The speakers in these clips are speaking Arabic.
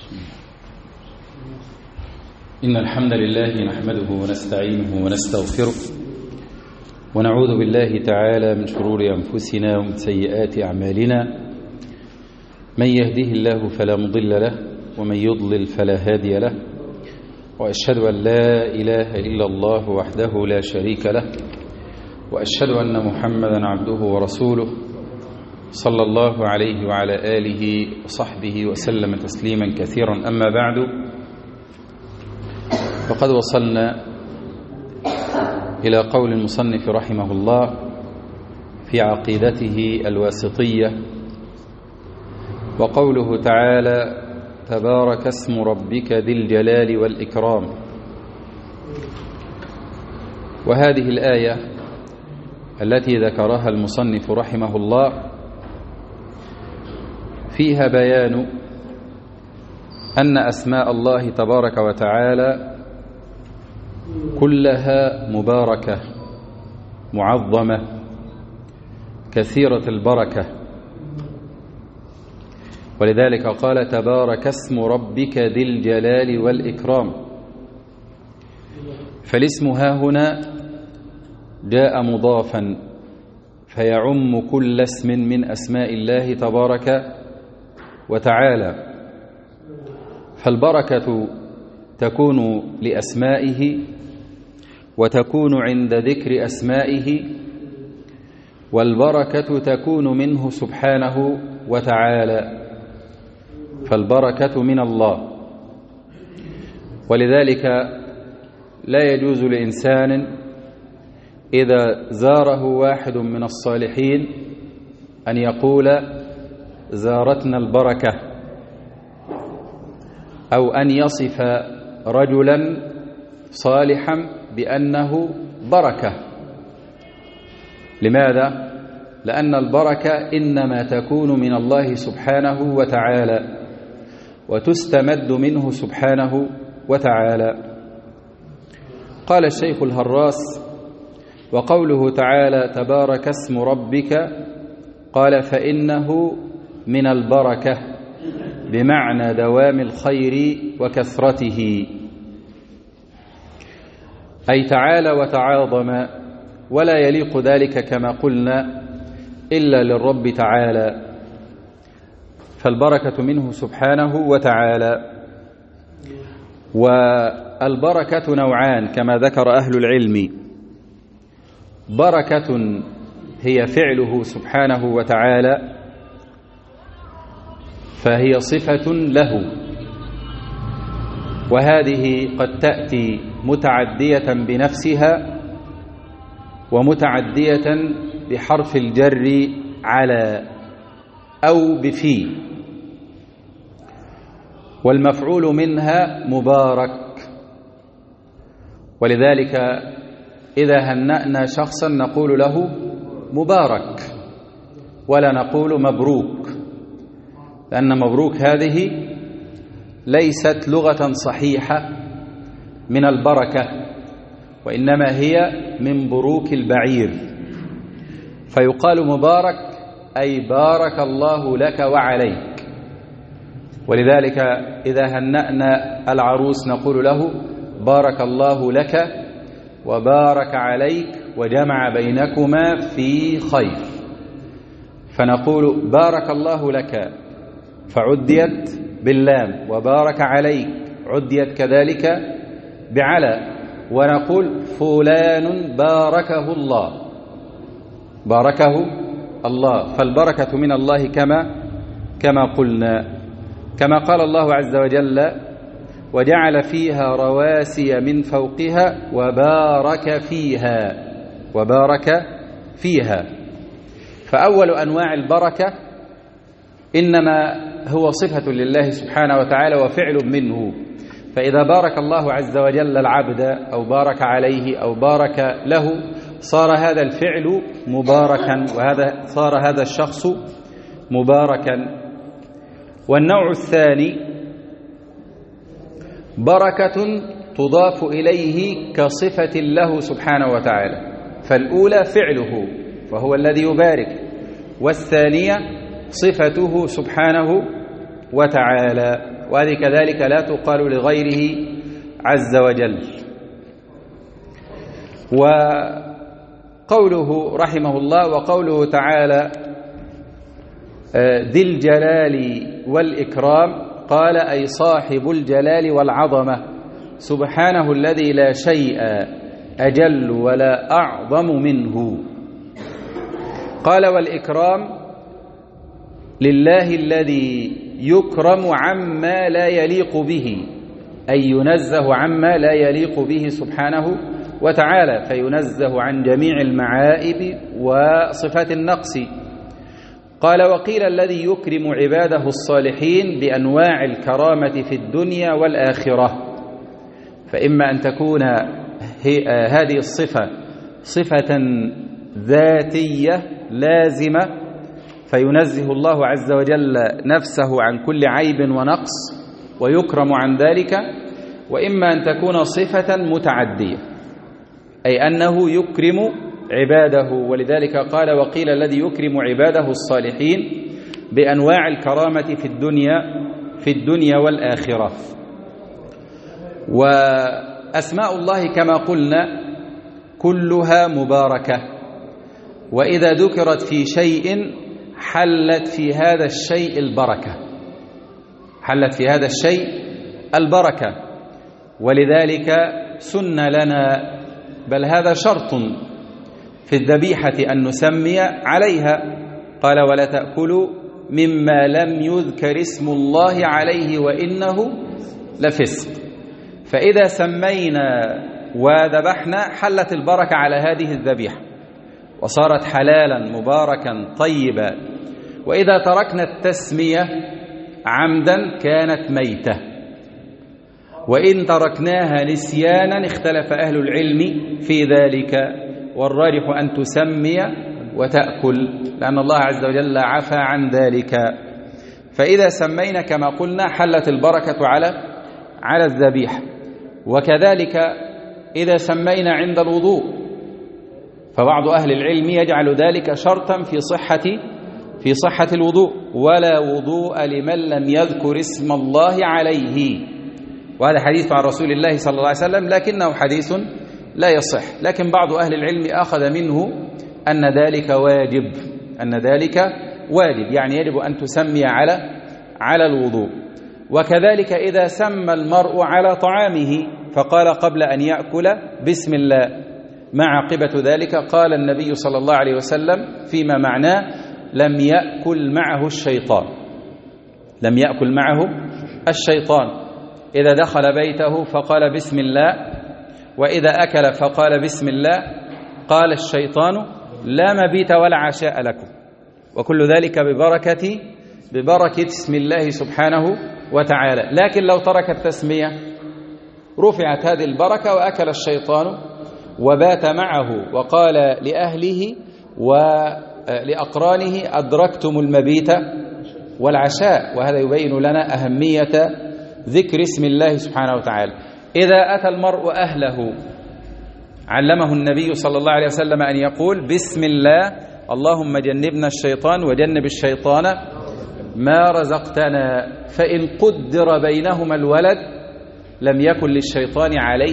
إن الحمد لله نحمده ونستعينه ونستغفره ونعوذ بالله تعالى من شرور أنفسنا ومن سيئات أعمالنا. من يهده الله فلا مضل له ومن يضلل فلا هادي له، وأشهد أن لا إله إلا الله وحده لا شريك له، وأشهد أن محمدا عبده ورسوله صلى الله عليه وعلى آله وصحبه وسلم تسليما كثيرا. أما بعد، فقد وصلنا إلى قول المصنف رحمه الله في عقيدته الواسطية، وقوله تعالى: تبارك اسم ربك ذي الجلال والإكرام. وهذه الآية التي ذكرها المصنف رحمه الله فيها بيان أن أسماء الله تبارك وتعالى كلها مباركة معظمة كثيرة البركة، ولذلك قال: تبارك اسم ربك ذي الجلال والإكرام. فالاسم هاهنا جاء مضافا فيعم كل اسم من أسماء الله تبارك وتعالى، فالبركة تكون لأسمائه وتكون عند ذكر أسمائه، والبركة تكون منه سبحانه وتعالى، فالبركة من الله. ولذلك لا يجوز لإنسان إذا زاره واحد من الصالحين أن يقول: زارتنا البركة، أو أن يصف رجلا صالحا بأنه بركة. لماذا؟ لأن البركة إنما تكون من الله سبحانه وتعالى، وتستمد منه سبحانه وتعالى. قال الشيخ الهراس: وقوله تعالى: تبارك اسم ربك، قال: فإنه من البركة بمعنى دوام الخير وكثرته، أي تعالى وتعاظم، ولا يليق ذلك كما قلنا إلا للرب تعالى، فالبركة منه سبحانه وتعالى. والبركة نوعان كما ذكر أهل العلم: بركة هي فعله سبحانه وتعالى، فهي صفة له، وهذه قد تأتي متعدية بنفسها ومتعدية بحرف الجر على أو بفي، والمفعول منها مبارك. ولذلك إذا هنأنا شخصا نقول له مبارك، ولا نقول مبروك، لأن مبروك هذه ليست لغة صحيحة من البركة، وإنما هي من بروك البعير، فيقال مبارك أي بارك الله لك وعليك. ولذلك إذا هنأنا العروس نقول له: بارك الله لك وبارك عليك وجمع بينكما في خير، فنقول بارك الله لك فعديت باللام، وبارك عليك عديت كذلك بعلى، ونقول فلان باركه الله، باركه الله، فالبركة من الله كما قلنا، كما قال الله عز وجل: وجعل فيها رواسي من فوقها وبارك فيها. فأول أنواع البركة إنما هو صفة لله سبحانه وتعالى وفعل منه، فإذا بارك الله عز وجل العبد أو بارك عليه أو بارك له صار هذا الفعل مباركا، وهذا صار هذا الشخص مباركا. والنوع الثاني بركة تضاف إليه كصفة له سبحانه وتعالى، فالأولى فعله فهو الذي يبارك، والثانية صفته سبحانه وتعالى. وهذه كذلك لا تقال لغيره عز وجل. وقوله رحمه الله وقوله تعالى ذي الجلال والإكرام، قال أي صاحب الجلال والعظمة، سبحانه الذي لا شيء أجل ولا أعظم منه. قال والإكرام لله الذي يكرم عما لا يليق به، أي ينزه عما لا يليق به سبحانه وتعالى، فينزه عن جميع المعائب وصفات النقص. قال وقيل الذي يكرم عباده الصالحين بأنواع الكرامة في الدنيا والآخرة، فإما أن تكون هذه الصفة صفة ذاتية لازمة فينزه الله عز وجل نفسه عن كل عيب ونقص ويكرم عن ذلك، وإما أن تكون صفة متعدية، أي أنه يكرم عباده. ولذلك قال وقيل الذي يكرم عباده الصالحين بأنواع الكرامة في الدنيا والآخرة. وأسماء الله كما قلنا كلها مباركة، وإذا ذكرت في شيء حلت في هذا الشيء البركة، حلت في هذا الشيء البركة. ولذلك سن لنا، بل هذا شرط في الذبيحة أن نسمي عليها. قال ولا تأكلوا مما لم يذكر اسم الله عليه وإنه لفسق. فإذا سمينا وذبحنا حلت البركة على هذه الذبيحة وصارت حلالا مباركا طيبا. وإذا تركنا التسمية عمدا كانت ميتة، وإن تركناها نسيانا اختلف أهل العلم في ذلك، والراجح أن تسمي وتأكل لأن الله عز وجل عفى عن ذلك. فإذا سمينا كما قلنا حلت البركة على الذبيحة. وكذلك إذا سمينا عند الوضوء، فبعض أهل العلم يجعل ذلك شرطا في صحة الوضوء، ولا وضوء لمن لم يذكر اسم الله عليه. وهذا حديث عن رسول الله صلى الله عليه وسلم لكنه حديث لا يصح، لكن بعض أهل العلم أخذ منه أن ذلك واجب، يعني يجب أن تسمي على الوضوء. وكذلك إذا سمى المرء على طعامه فقال قبل أن يأكل بسم الله، مع عاقبة ذلك قال النبي صلى الله عليه وسلم فيما معناه لم يأكل معه الشيطان. إذا دخل بيته فقال بسم الله، وإذا أكل فقال بسم الله، قال الشيطان لا مبيت ولا عشاء لكم. وكل ذلك ببركة اسم الله سبحانه وتعالى. لكن لو ترك التسمية رفعت هذه البركة وأكل الشيطان وبات معه وقال لأهله ولأقرانه أدركتم المبيت والعشاء. وهذا يبين لنا أهمية ذكر اسم الله سبحانه وتعالى. إذا أتى المرء أهله علمه النبي صلى الله عليه وسلم أن يقول بسم الله اللهم جنبنا الشيطان وجنب الشيطان ما رزقتنا، فإن قدر بينهما الولد لم يكن للشيطان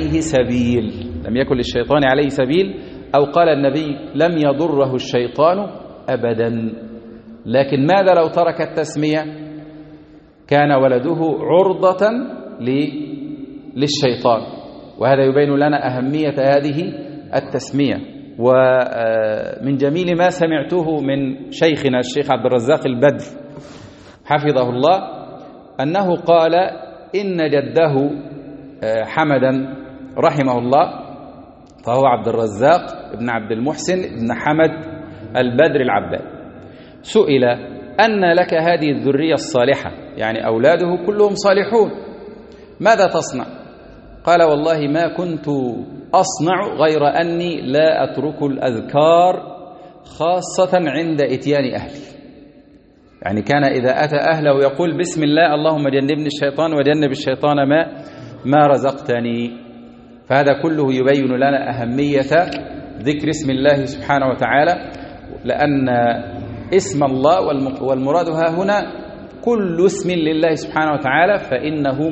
عليه سبيل، أو قال النبي لم يضره الشيطان أبدا. لكن ماذا لو ترك التسمية؟ كان ولده عرضة للشيطان. وهذا يبين لنا أهمية هذه التسمية. ومن جميل ما سمعته من شيخنا الشيخ عبد الرزاق البدر حفظه الله أنه قال إن جده حمدا رحمه الله، فهو عبد الرزاق ابن عبد المحسن ابن حمد البدر العباد، سئل أن لك هذه الذرية الصالحة، يعني أولاده كلهم صالحون، ماذا تصنع؟ قال والله ما كنت أصنع غير أني لا أترك الأذكار خاصة عند إتيان أهلي. يعني كان إذا أتى أهله يقول بسم الله اللهم جنبني الشيطان وجنب الشيطان ما رزقتني. فهذا كله يبين لنا أهمية ذكر اسم الله سبحانه وتعالى، لأن اسم الله والمراد ها هنا كل اسم لله سبحانه وتعالى فإنه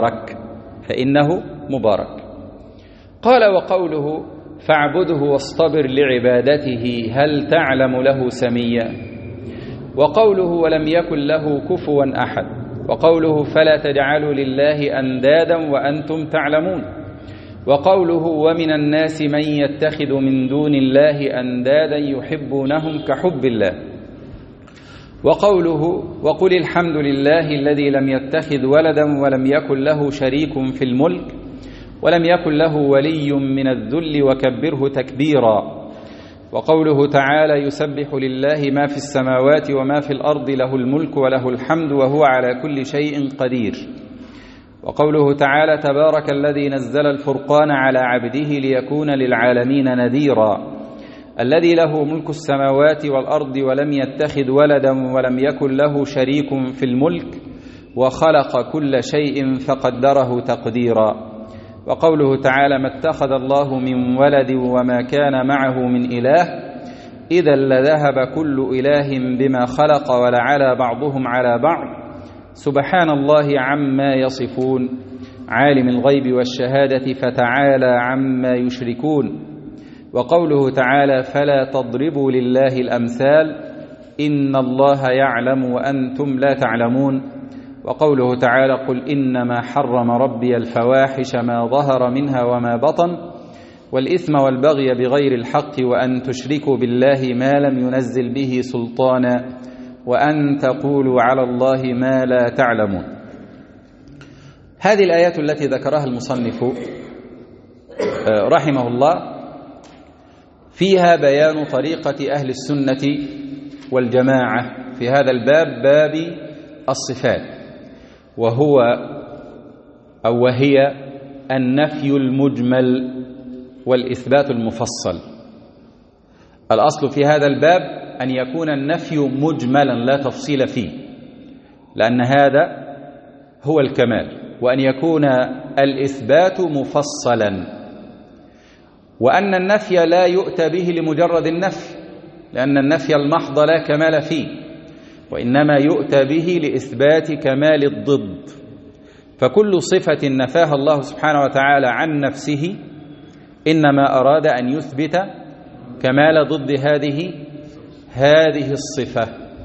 مبارك. قال: وقوله فاعبده واصطبر لعبادته هل تعلم له سميا، وقوله ولم يكن له كفوا أحد، وقوله فلا تجعلوا لله أندادا وأنتم تعلمون، وقوله ومن الناس من يتخذ من دون الله أندادا يحبونهم كحب الله، وقوله وقل الحمد لله الذي لم يتخذ ولدا ولم يكن له شريك في الملك ولم يكن له ولي من الذل وكبره تكبيرا، وقوله تعالى يسبح لله ما في السماوات وما في الأرض له الملك وله الحمد وهو على كل شيء قدير، وقوله تعالى تبارك الذي نزل الفرقان على عبده ليكون للعالمين نذيرا، الذي له ملك السماوات والأرض ولم يتخذ ولدا ولم يكن له شريك في الملك وخلق كل شيء فقدره تقديرا، وقوله تعالى ما اتخذ الله من ولد وما كان معه من إله إذا لذهب كل إله بما خلق ولعلى بعضهم على بعض سبحان الله عما يصفون عالم الغيب والشهادة فتعالى عما يشركون، وقوله تعالى فلا تضربوا لله الأمثال إن الله يعلم وأنتم لا تعلمون، وقوله تعالى قل إنما حرم ربي الفواحش ما ظهر منها وما بطن والإثم والبغي بغير الحق وأن تشركوا بالله ما لم ينزل به سلطانا وأن تقولوا على الله ما لا تعلمون. هذه الآيات التي ذكرها المصنف رحمه الله فيها بيان طريقة أهل السنة والجماعة في هذا الباب، باب الصفات، وهي النفي المجمل والإثبات المفصل. الأصل في هذا الباب أن يكون النفي مجملا لا تفصيل فيه، لأن هذا هو الكمال، وأن يكون الإثبات مفصلا، وأن النفي لا يؤتى به لمجرد النفي، لأن النفي المحض لا كمال فيه، وإنما يؤتى به لإثبات كمال الضد. فكل صفة نفاها الله سبحانه وتعالى عن نفسه إنما أراد أن يثبت كمال ضد هذه الصفة.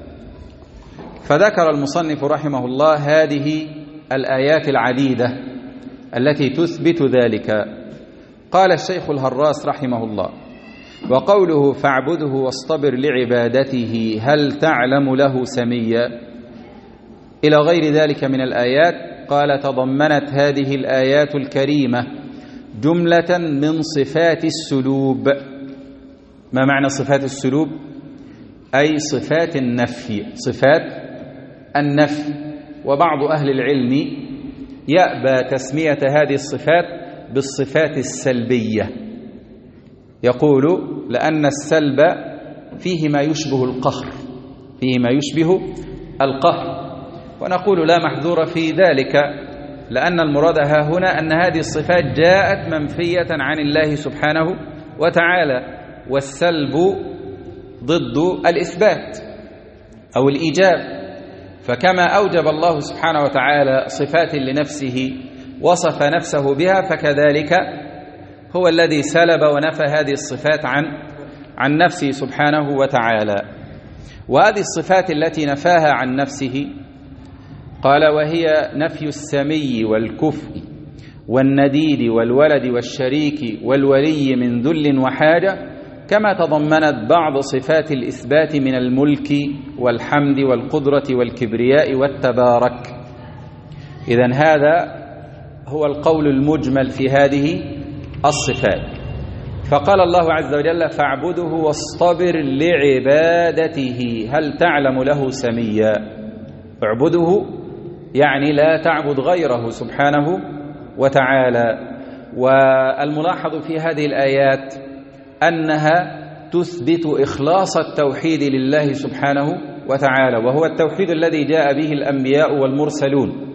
فذكر المصنف رحمه الله هذه الآيات العديدة التي تثبت ذلك. قال الشيخ الهراس رحمه الله وقوله فاعبده واصطبر لعبادته هل تعلم له سميا إلى غير ذلك من الآيات. قال تضمنت هذه الآيات الكريمة جملة من صفات السلوب. ما معنى صفات السلوب؟ أي صفات النفي، صفات النفي. وبعض أهل العلم يأبى تسمية هذه الصفات بالصفات السلبية، يقول لأن السلب فيه ما يشبه القهر، ونقول لا محذور في ذلك، لأن المراد ها هنا أن هذه الصفات جاءت منفية عن الله سبحانه وتعالى، والسلب ضد الإثبات أو الإيجاب. فكما أوجب الله سبحانه وتعالى صفات لنفسه وصف نفسه بها، فكذلك هو الذي سلب ونفى هذه الصفات عن نفسه سبحانه وتعالى. وهذه الصفات التي نفاها عن نفسه قال وهي نفي السمي والكفء والنديد والولد والشريك والولي من ذل وحاجة، كما تضمنت بعض صفات الإثبات من الملك والحمد والقدرة والكبرياء والتبارك. إذن هذا هو القول المجمل في هذه الصفات. فقال الله عز وجل فاعبده واصطبر لعبادته هل تعلم له سميا. اعبده يعني لا تعبد غيره سبحانه وتعالى. والملاحظ في هذه الآيات أنها تثبت إخلاص التوحيد لله سبحانه وتعالى، وهو التوحيد الذي جاء به الأنبياء والمرسلون.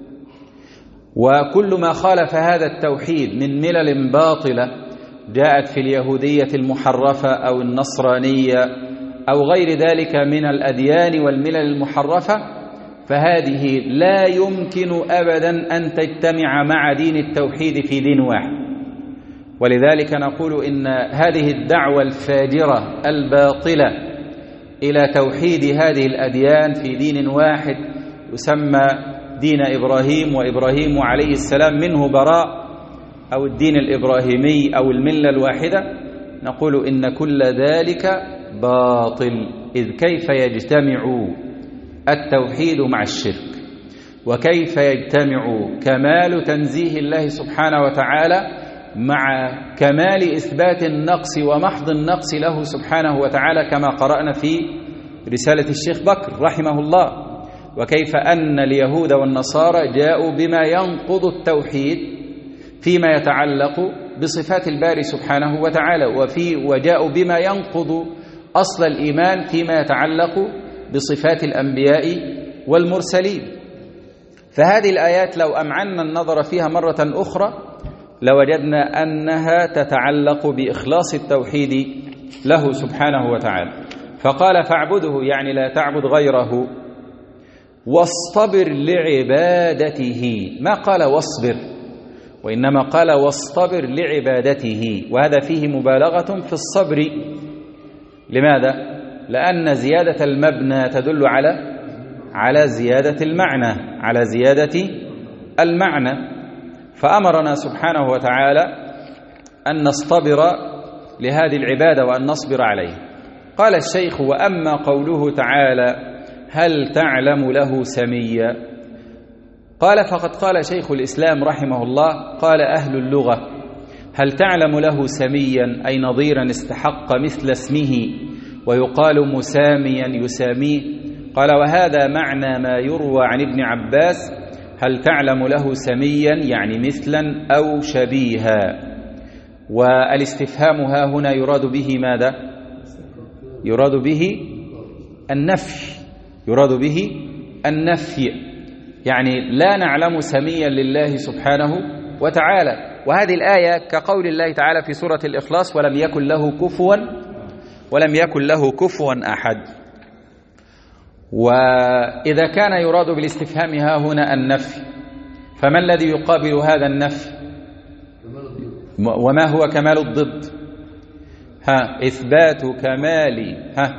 وكل ما خالف هذا التوحيد من ملل باطلة جاءت في اليهودية المحرفة أو النصرانية أو غير ذلك من الأديان والملل المحرفة، فهذه لا يمكن أبدا أن تجتمع مع دين التوحيد في دين واحد. ولذلك نقول إن هذه الدعوة الفاجرة الباطلة إلى توحيد هذه الأديان في دين واحد يسمى دين إبراهيم، وإبراهيم عليه السلام منه براء، أو الدين الإبراهيمي أو الملة الواحدة، نقول إن كل ذلك باطل. إذ كيف يجتمع التوحيد مع الشرك؟ وكيف يجتمع كمال تنزيه الله سبحانه وتعالى مع كمال إثبات النقص ومحض النقص له سبحانه وتعالى، كما قرأنا في رسالة الشيخ بكر رحمه الله؟ وكيف أن اليهود والنصارى جاءوا بما ينقض التوحيد فيما يتعلق بصفات الباري سبحانه وتعالى، وجاءوا بما ينقض أصل الإيمان فيما يتعلق بصفات الأنبياء والمرسلين. فهذه الآيات لو أمعنا النظر فيها مرة أخرى لوجدنا أنها تتعلق بإخلاص التوحيد له سبحانه وتعالى. فقال فاعبده، يعني لا تعبد غيره، واصطبر لعبادته. ما قال واصبر، وإنما قال واصطبر لعبادته، وهذا فيه مبالغة في الصبر. لماذا؟ لأن زيادة المبنى تدل على زيادة المعنى، على زيادة المعنى. فأمرنا سبحانه وتعالى أن نصطبر لهذه العبادة وأن نصبر عليه. قال الشيخ: وأما قوله تعالى هل تعلم له سميا، قال فقد قال شيخ الإسلام رحمه الله، قال أهل اللغة: هل تعلم له سميا أي نظيرا استحق مثل اسمه، ويقال مساميا يساميه. قال: وهذا معنى ما يروى عن ابن عباس: هل تعلم له سميا يعني مثلا أو شبيها. والاستفهام ها هنا يراد به ماذا؟ يراد به النفي، يراد به النفي، يعني لا نعلم سميا لله سبحانه وتعالى. وهذه الآية كقول الله تعالى في سورة الإخلاص: ولم يكن له كفوا أحد. وإذا كان يراد بالاستفهام ها هنا النفي، فما الذي يقابل هذا النفي؟ وما هو كمال الضد؟ إثبات كمال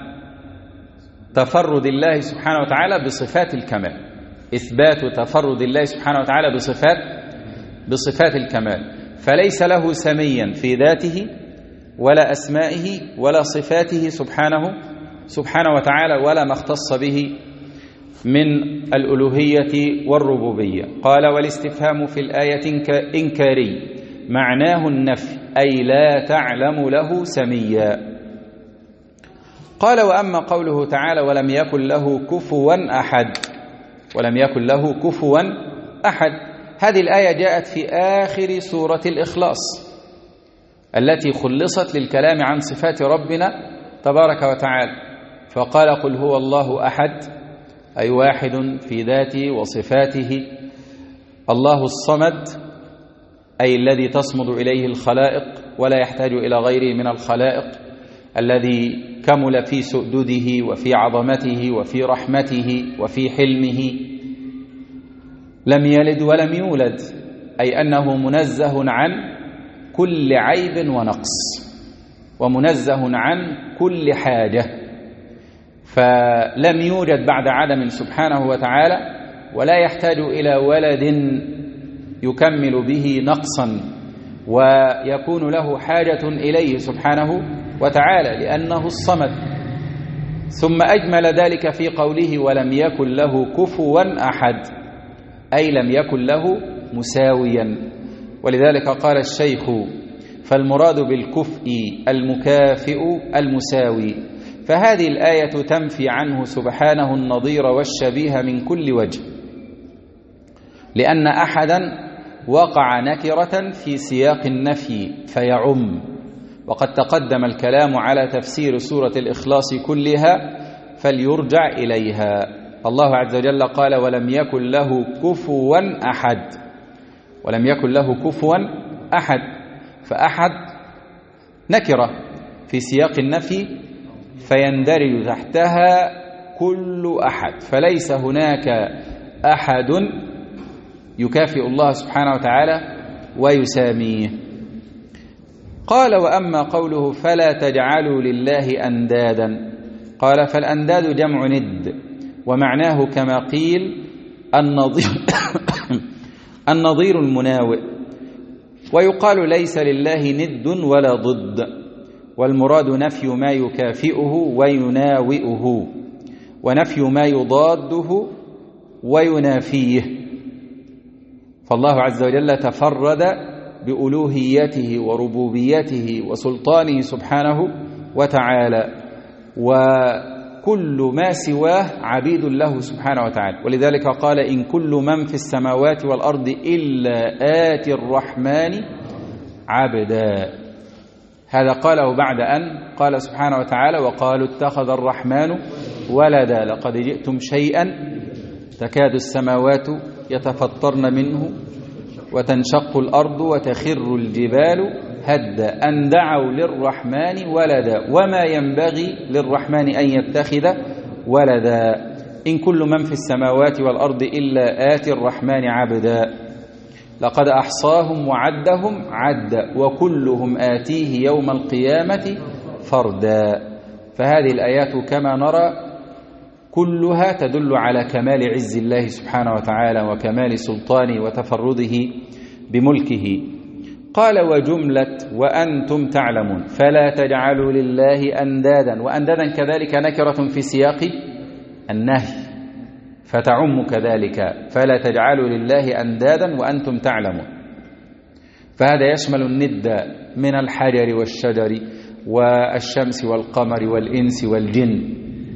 تفرد الله سبحانه وتعالى بصفات الكمال، إثبات تفرد الله سبحانه وتعالى بصفات الكمال. فليس له سميا في ذاته ولا أسمائه ولا صفاته سبحانه وتعالى، ولا ما اختص به من الألوهية والربوبية. قال: والاستفهام في الآية إنكاري معناه النفي، أي لا تعلم له سميا. قال: وأما قوله تعالى ولم يكن له كفوا أحد، ولم يكن له كفوا أحد، هذه الآية جاءت في آخر سورة الإخلاص التي خلصت للكلام عن صفات ربنا تبارك وتعالى، فقال: قل هو الله أحد، أي واحد في ذاته وصفاته. الله الصمد، أي الذي تصمد إليه الخلائق ولا يحتاج إلى غيره من الخلائق، الذي كمل في سؤدده وفي عظمته وفي رحمته وفي حلمه. لم يلد ولم يولد، أي أنه منزه عن كل عيب ونقص، ومنزه عن كل حاجة، فلم يوجد بعد عدم سبحانه وتعالى، ولا يحتاج إلى ولد يكمل به نقصا ويكون له حاجة إليه سبحانه وتعالى، لأنه الصمد. ثم أجمل ذلك في قوله: ولم يكن له كفوا أحد، أي لم يكن له مساويا. ولذلك قال الشيخ: فالمراد بالكفء المكافئ المساوي. فهذه الآية تنفي عنه سبحانه النظير والشبيه من كل وجه، لأن أحدا وقع نكرة في سياق النفي فيعم، وقد تقدم الكلام على تفسير سورة الإخلاص كلها فليرجع إليها. الله عز وجل قال: ولم يكن له كفوا أحد، ولم يكن له كفوا أحد، فأحد نكرة في سياق النفي فيندرج تحتها كل أحد، فليس هناك أحد يكافئ الله سبحانه وتعالى ويساميه. قال: وأما قوله فلا تجعلوا لله أندادا، قال: فالأنداد جمع ند، ومعناه كما قيل النظير المناوئ، ويقال ليس لله ند ولا ضد، والمراد نفي ما يكافئه ويناوئه، ونفي ما يضاده وينافيه. فالله عز وجل تفرد بألوهيته وربوبيته وسلطانه سبحانه وتعالى، وكل ما سواه عبيد له سبحانه وتعالى. ولذلك قال: إن كل من في السماوات والأرض إلا آتي الرحمن عبدا. هذا قاله بعد أن قال سبحانه وتعالى: وقالوا اتخذ الرحمن ولدا لقد جئتم شيئا تكاد السماوات يتفطرن منه وتنشق الأرض وتخر الجبال هدا أن دعوا للرحمن ولدا وما ينبغي للرحمن أن يتخذ ولدا إن كل من في السماوات والأرض إلا آتي الرحمن عبدا لقد أحصاهم وعدهم عدا وكلهم آتيه يوم القيامة فردا. فهذه الآيات كما نرى كلها تدل على كمال عز الله سبحانه وتعالى وكمال سلطانه وتفرده بملكه. قال: وجملة وأنتم تعلمون فلا تجعلوا لله أندادا، وأندادا كذلك نكرة في سياق النهي فتعم كذلك، فلا تجعلوا لله أندادا وأنتم تعلمون، فهذا يشمل الند من الحجر والشجر والشمس والقمر والإنس والجن.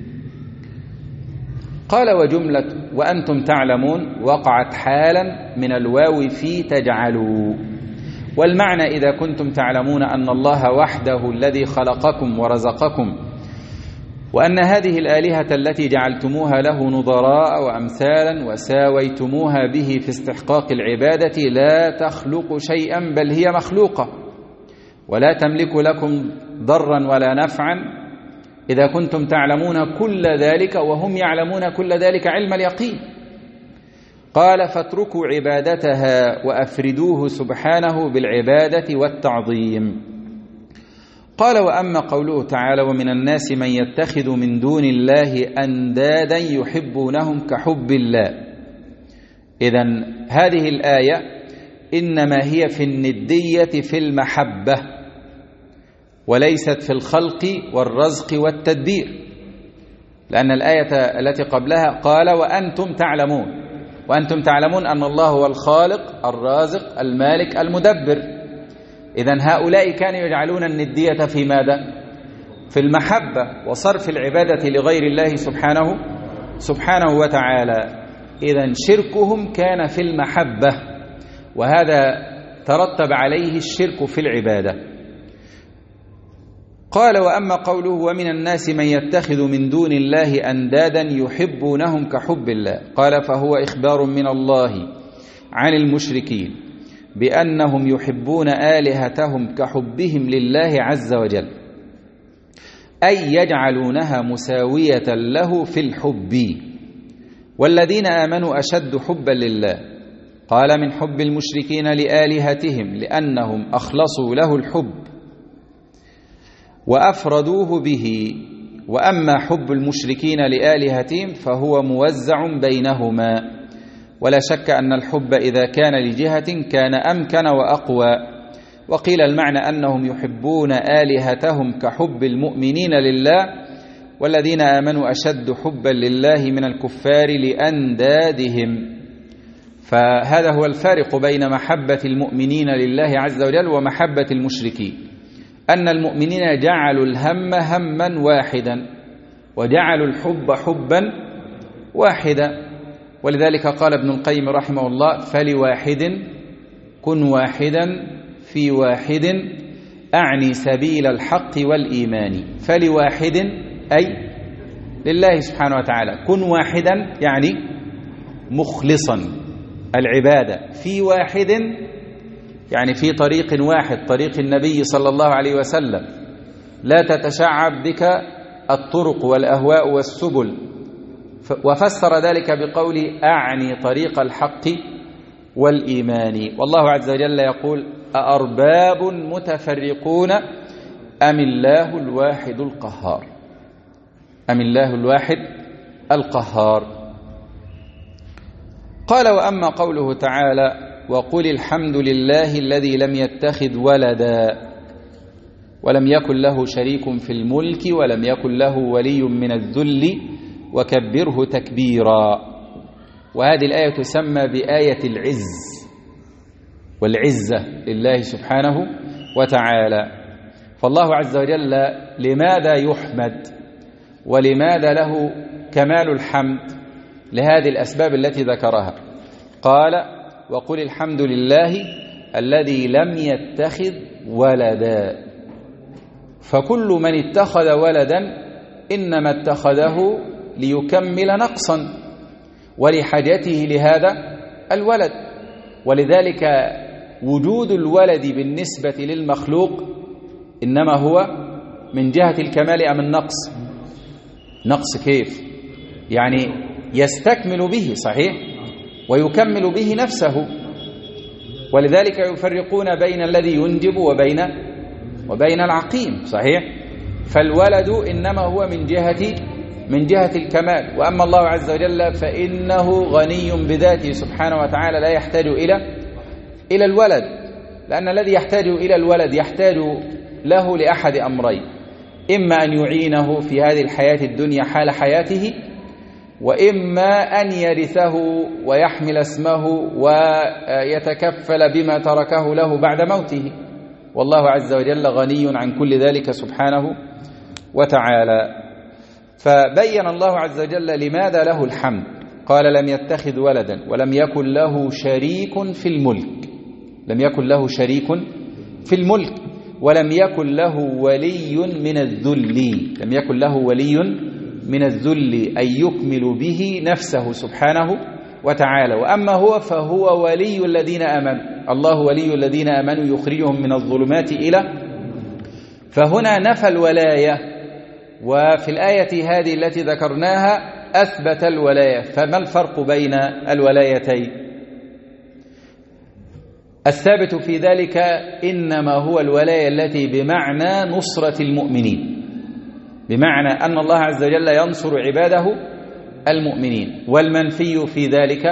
قال: وجملة وأنتم تعلمون وقعت حالا من الواو في تجعلوا، والمعنى إذا كنتم تعلمون أن الله وحده الذي خلقكم ورزقكم، وأن هذه الآلهة التي جعلتموها له نظراء وأمثالا وساويتموها به في استحقاق العبادة لا تخلق شيئا بل هي مخلوقة ولا تملك لكم ضرا ولا نفعا، إذا كنتم تعلمون كل ذلك وهم يعلمون كل ذلك علم اليقين. قال: فاتركوا عبادتها وأفردوه سبحانه بالعبادة والتعظيم. قال: وأما قوله تعالى: ومن الناس من يتخذ من دون الله أندادا يحبونهم كحب الله. إذن هذه الآية إنما هي في الندية في المحبة وليست في الخلق والرزق والتدبير، لأن الآية التي قبلها قال: وأنتم تعلمون، وأنتم تعلمون أن الله هو الخالق الرازق المالك المدبر. إذن هؤلاء كانوا يجعلون الندية في ماذا؟ في المحبة وصرف العبادة لغير الله سبحانه وتعالى. إذن شركهم كان في المحبة، وهذا ترتب عليه الشرك في العبادة. قال: وأما قوله: ومن الناس من يتخذ من دون الله أندادا يحبونهم كحب الله. قال: فهو إخبار من الله عن المشركين بأنهم يحبون آلهتهم كحبهم لله عز وجل، أي يجعلونها مساوية له في الحب، والذين آمنوا أشد حبا لله. قال: من حب المشركين لآلهتهم لأنهم أخلصوا له الحب وأفردوه به، وأما حب المشركين لآلهتهم فهو موزع بينهما، ولا شك أن الحب إذا كان لجهة كان أمكن وأقوى. وقيل المعنى أنهم يحبون آلهتهم كحب المؤمنين لله، والذين آمنوا أشد حبا لله من الكفار لأندادهم. فهذا هو الفارق بين محبة المؤمنين لله عز وجل ومحبة المشركين، أن المؤمنين جعلوا الهم هما واحدا وجعلوا الحب حبا واحدا. ولذلك قال ابن القيم رحمه الله: فلواحد كن واحدا في واحد أعني سبيل الحق والإيمان. فلواحد أي لله سبحانه وتعالى، كن واحدا يعني مخلصا العبادة، في واحد يعني في طريق واحد، طريق النبي صلى الله عليه وسلم، لا تتشعب بك الطرق والأهواء والسبل وفسر ذلك بقول أعني طريق الحق والإيمان. والله عز وجل يقول أأرباب متفرقون أم الله الواحد القهار، أم الله الواحد القهار. قال وأما قوله تعالى وقل الحمد لله الذي لم يتخذ ولدا ولم يكن له شريك في الملك ولم يكن له ولي من الذل وكبره تكبيرا. وهذه الآية تسمى بآية العز، والعزة لله سبحانه وتعالى. فالله عز وجل لماذا يحمد ولماذا له كمال الحمد؟ لهذه الأسباب التي ذكرها. قال وقل الحمد لله الذي لم يتخذ ولدا، فكل من اتخذ ولدا إنما اتخذه ليكمل نقصا ولحاجته لهذا الولد. ولذلك وجود الولد بالنسبة للمخلوق إنما هو من جهة الكمال أم النقص؟ نقص كيف؟ يعني يستكمل به، صحيح، ويكمل به نفسه. ولذلك يفرقون بين الذي ينجب وبين العقيم، صحيح. فالولد إنما هو من جهة الكمال. وأما الله عز وجل فإنه غني بذاته سبحانه وتعالى، لا يحتاج إلى الولد، لأن الذي يحتاج إلى الولد يحتاج له لأحد أمرين: إما أن يعينه في هذه الحياة الدنيا حال حياته، وإما أن يرثه ويحمل اسمه ويتكفل بما تركه له بعد موته. والله عز وجل غني عن كل ذلك سبحانه وتعالى. فبين الله عز وجل لماذا له الحمد. قال لم يتخذ ولدا ولم يكن له شريك في الملك، لم يكن له شريك في الملك، ولم يكن له ولي من الذل، لم يكن له ولي من الذل أي يكمل به نفسه سبحانه وتعالى. وأما هو فهو ولي الذين آمنوا، الله ولي الذين آمنوا يخرجهم من الظلمات إلى. فهنا نفى الولاية، وفي الآية هذه التي ذكرناها أثبت الولاية. فما الفرق بين الولايتين؟ الثابت في ذلك إنما هو الولاية التي بمعنى نصرة المؤمنين، بمعنى أن الله عز وجل ينصر عباده المؤمنين. والمنفي في ذلك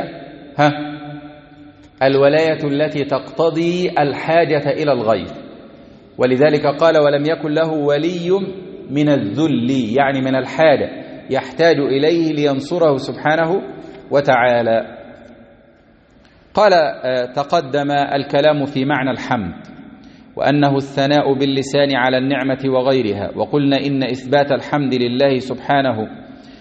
الولاية التي تقتضي الحاجة إلى الغير. ولذلك قال ولم يكن له ولي من الذل، يعني من الحاجة يحتاج إليه لينصره سبحانه وتعالى. قال تقدم الكلام في معنى الحمد، وأنه الثناء باللسان على النعمة وغيرها. وقلنا إن إثبات الحمد لله سبحانه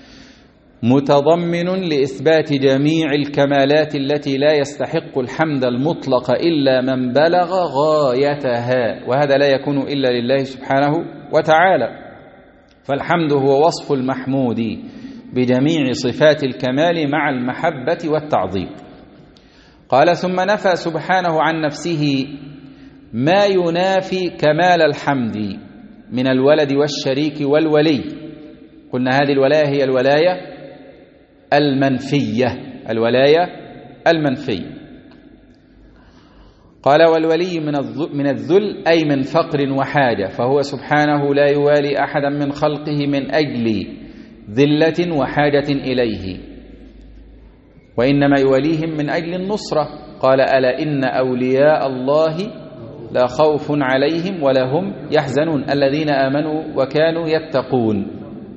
متضمن لإثبات جميع الكمالات التي لا يستحق الحمد المطلق إلا من بلغ غايتها، وهذا لا يكون إلا لله سبحانه وتعالى. فالحمد هو وصف المحمود بجميع صفات الكمال مع المحبة والتعظيم. قال ثم نفى سبحانه عن نفسه ما ينافي كمال الحمد من الولد والشريك والولي. قلنا هذه الولاية هي الولاية المنفية، الولاية المنفية. قال والولي من الذل أي من فقر وحاجة، فهو سبحانه لا يوالي أحدا من خلقه من أجل ذلة وحاجة إليه، وإنما يوليهم من أجل النصرة. قال ألا إن أولياء الله لا خوف عليهم ولا هم يحزنون الذين آمنوا وكانوا يتقون.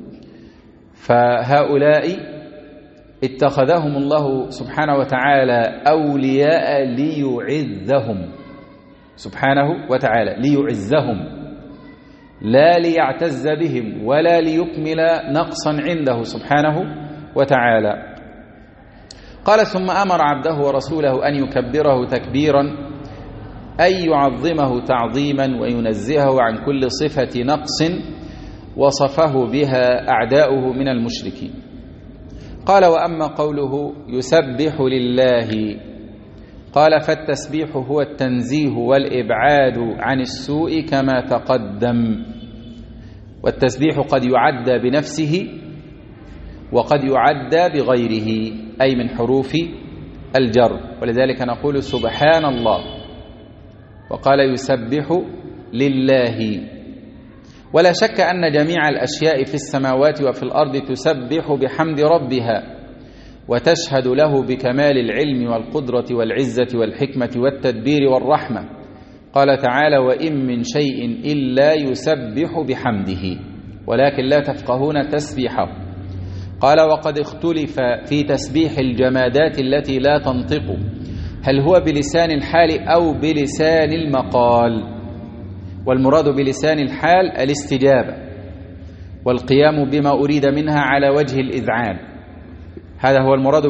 فهؤلاء اتخذهم الله سبحانه وتعالى أولياء ليعزهم سبحانه وتعالى، ليعزهم لا ليعتز بهم ولا ليكمل نقصا عنده سبحانه وتعالى. قال ثم أمر عبده ورسوله أن يكبره تكبيرا، أي يعظمه تعظيما وينزهه عن كل صفة نقص وصفه بها أعداؤه من المشركين. قال وأما قوله يسبح لله، قال فالتسبيح هو التنزيه والإبعاد عن السوء كما تقدم. والتسبيح قد يعد بنفسه وقد يعدى بغيره أي من حروف الجر، ولذلك نقول سبحان الله، وقال يسبح لله. ولا شك أن جميع الأشياء في السماوات وفي الأرض تسبح بحمد ربها وتشهد له بكمال العلم والقدرة والعزة والحكمة والتدبير والرحمة. قال تعالى: وإن من شيء إلا يسبح بحمده ولكن لا تفقهون تسبيحه. قال: وقد اختلف في تسبيح الجمادات التي لا تنطق، هل هو بلسان الحال أو بلسان المقال؟ والمراد بلسان الحال الاستجابة والقيام بما أريد منها على وجه الإذعان، هذا هو المراد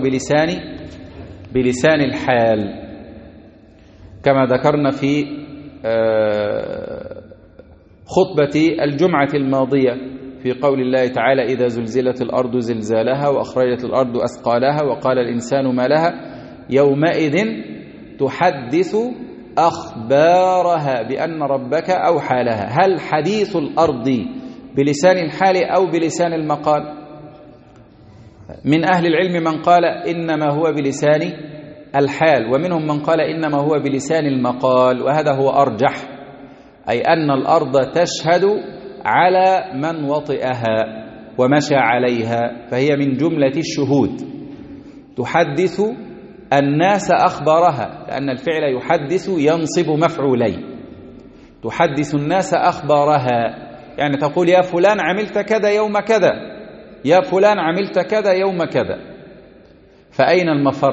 بلسان الحال، كما ذكرنا في خطبة الجمعة الماضية في قول الله تعالى: إذا زلزلت الأرض زلزالها وأخرجت الأرض أثقالها وقال الإنسان ما لها يومئذ تحدث أخبارها بأن ربك أوحى لها. هل حديث الأرض بلسان الحال أو بلسان المقال؟ من أهل العلم من قال إنما هو بلسان الحال، ومنهم من قال إنما هو بلسان المقال، وهذا هو أرجح، أي أن الأرض تشهد على من وطئها ومشى عليها، فهي من جملة الشهود، تحدث الناس أخبارها، لأن الفعل يحدث ينصب مفعولين، تحدث الناس أخبارها، يعني تقول: يا فلان عملت كذا يوم كذا، يا فلان عملت كذا يوم كذا. فأين المفر؟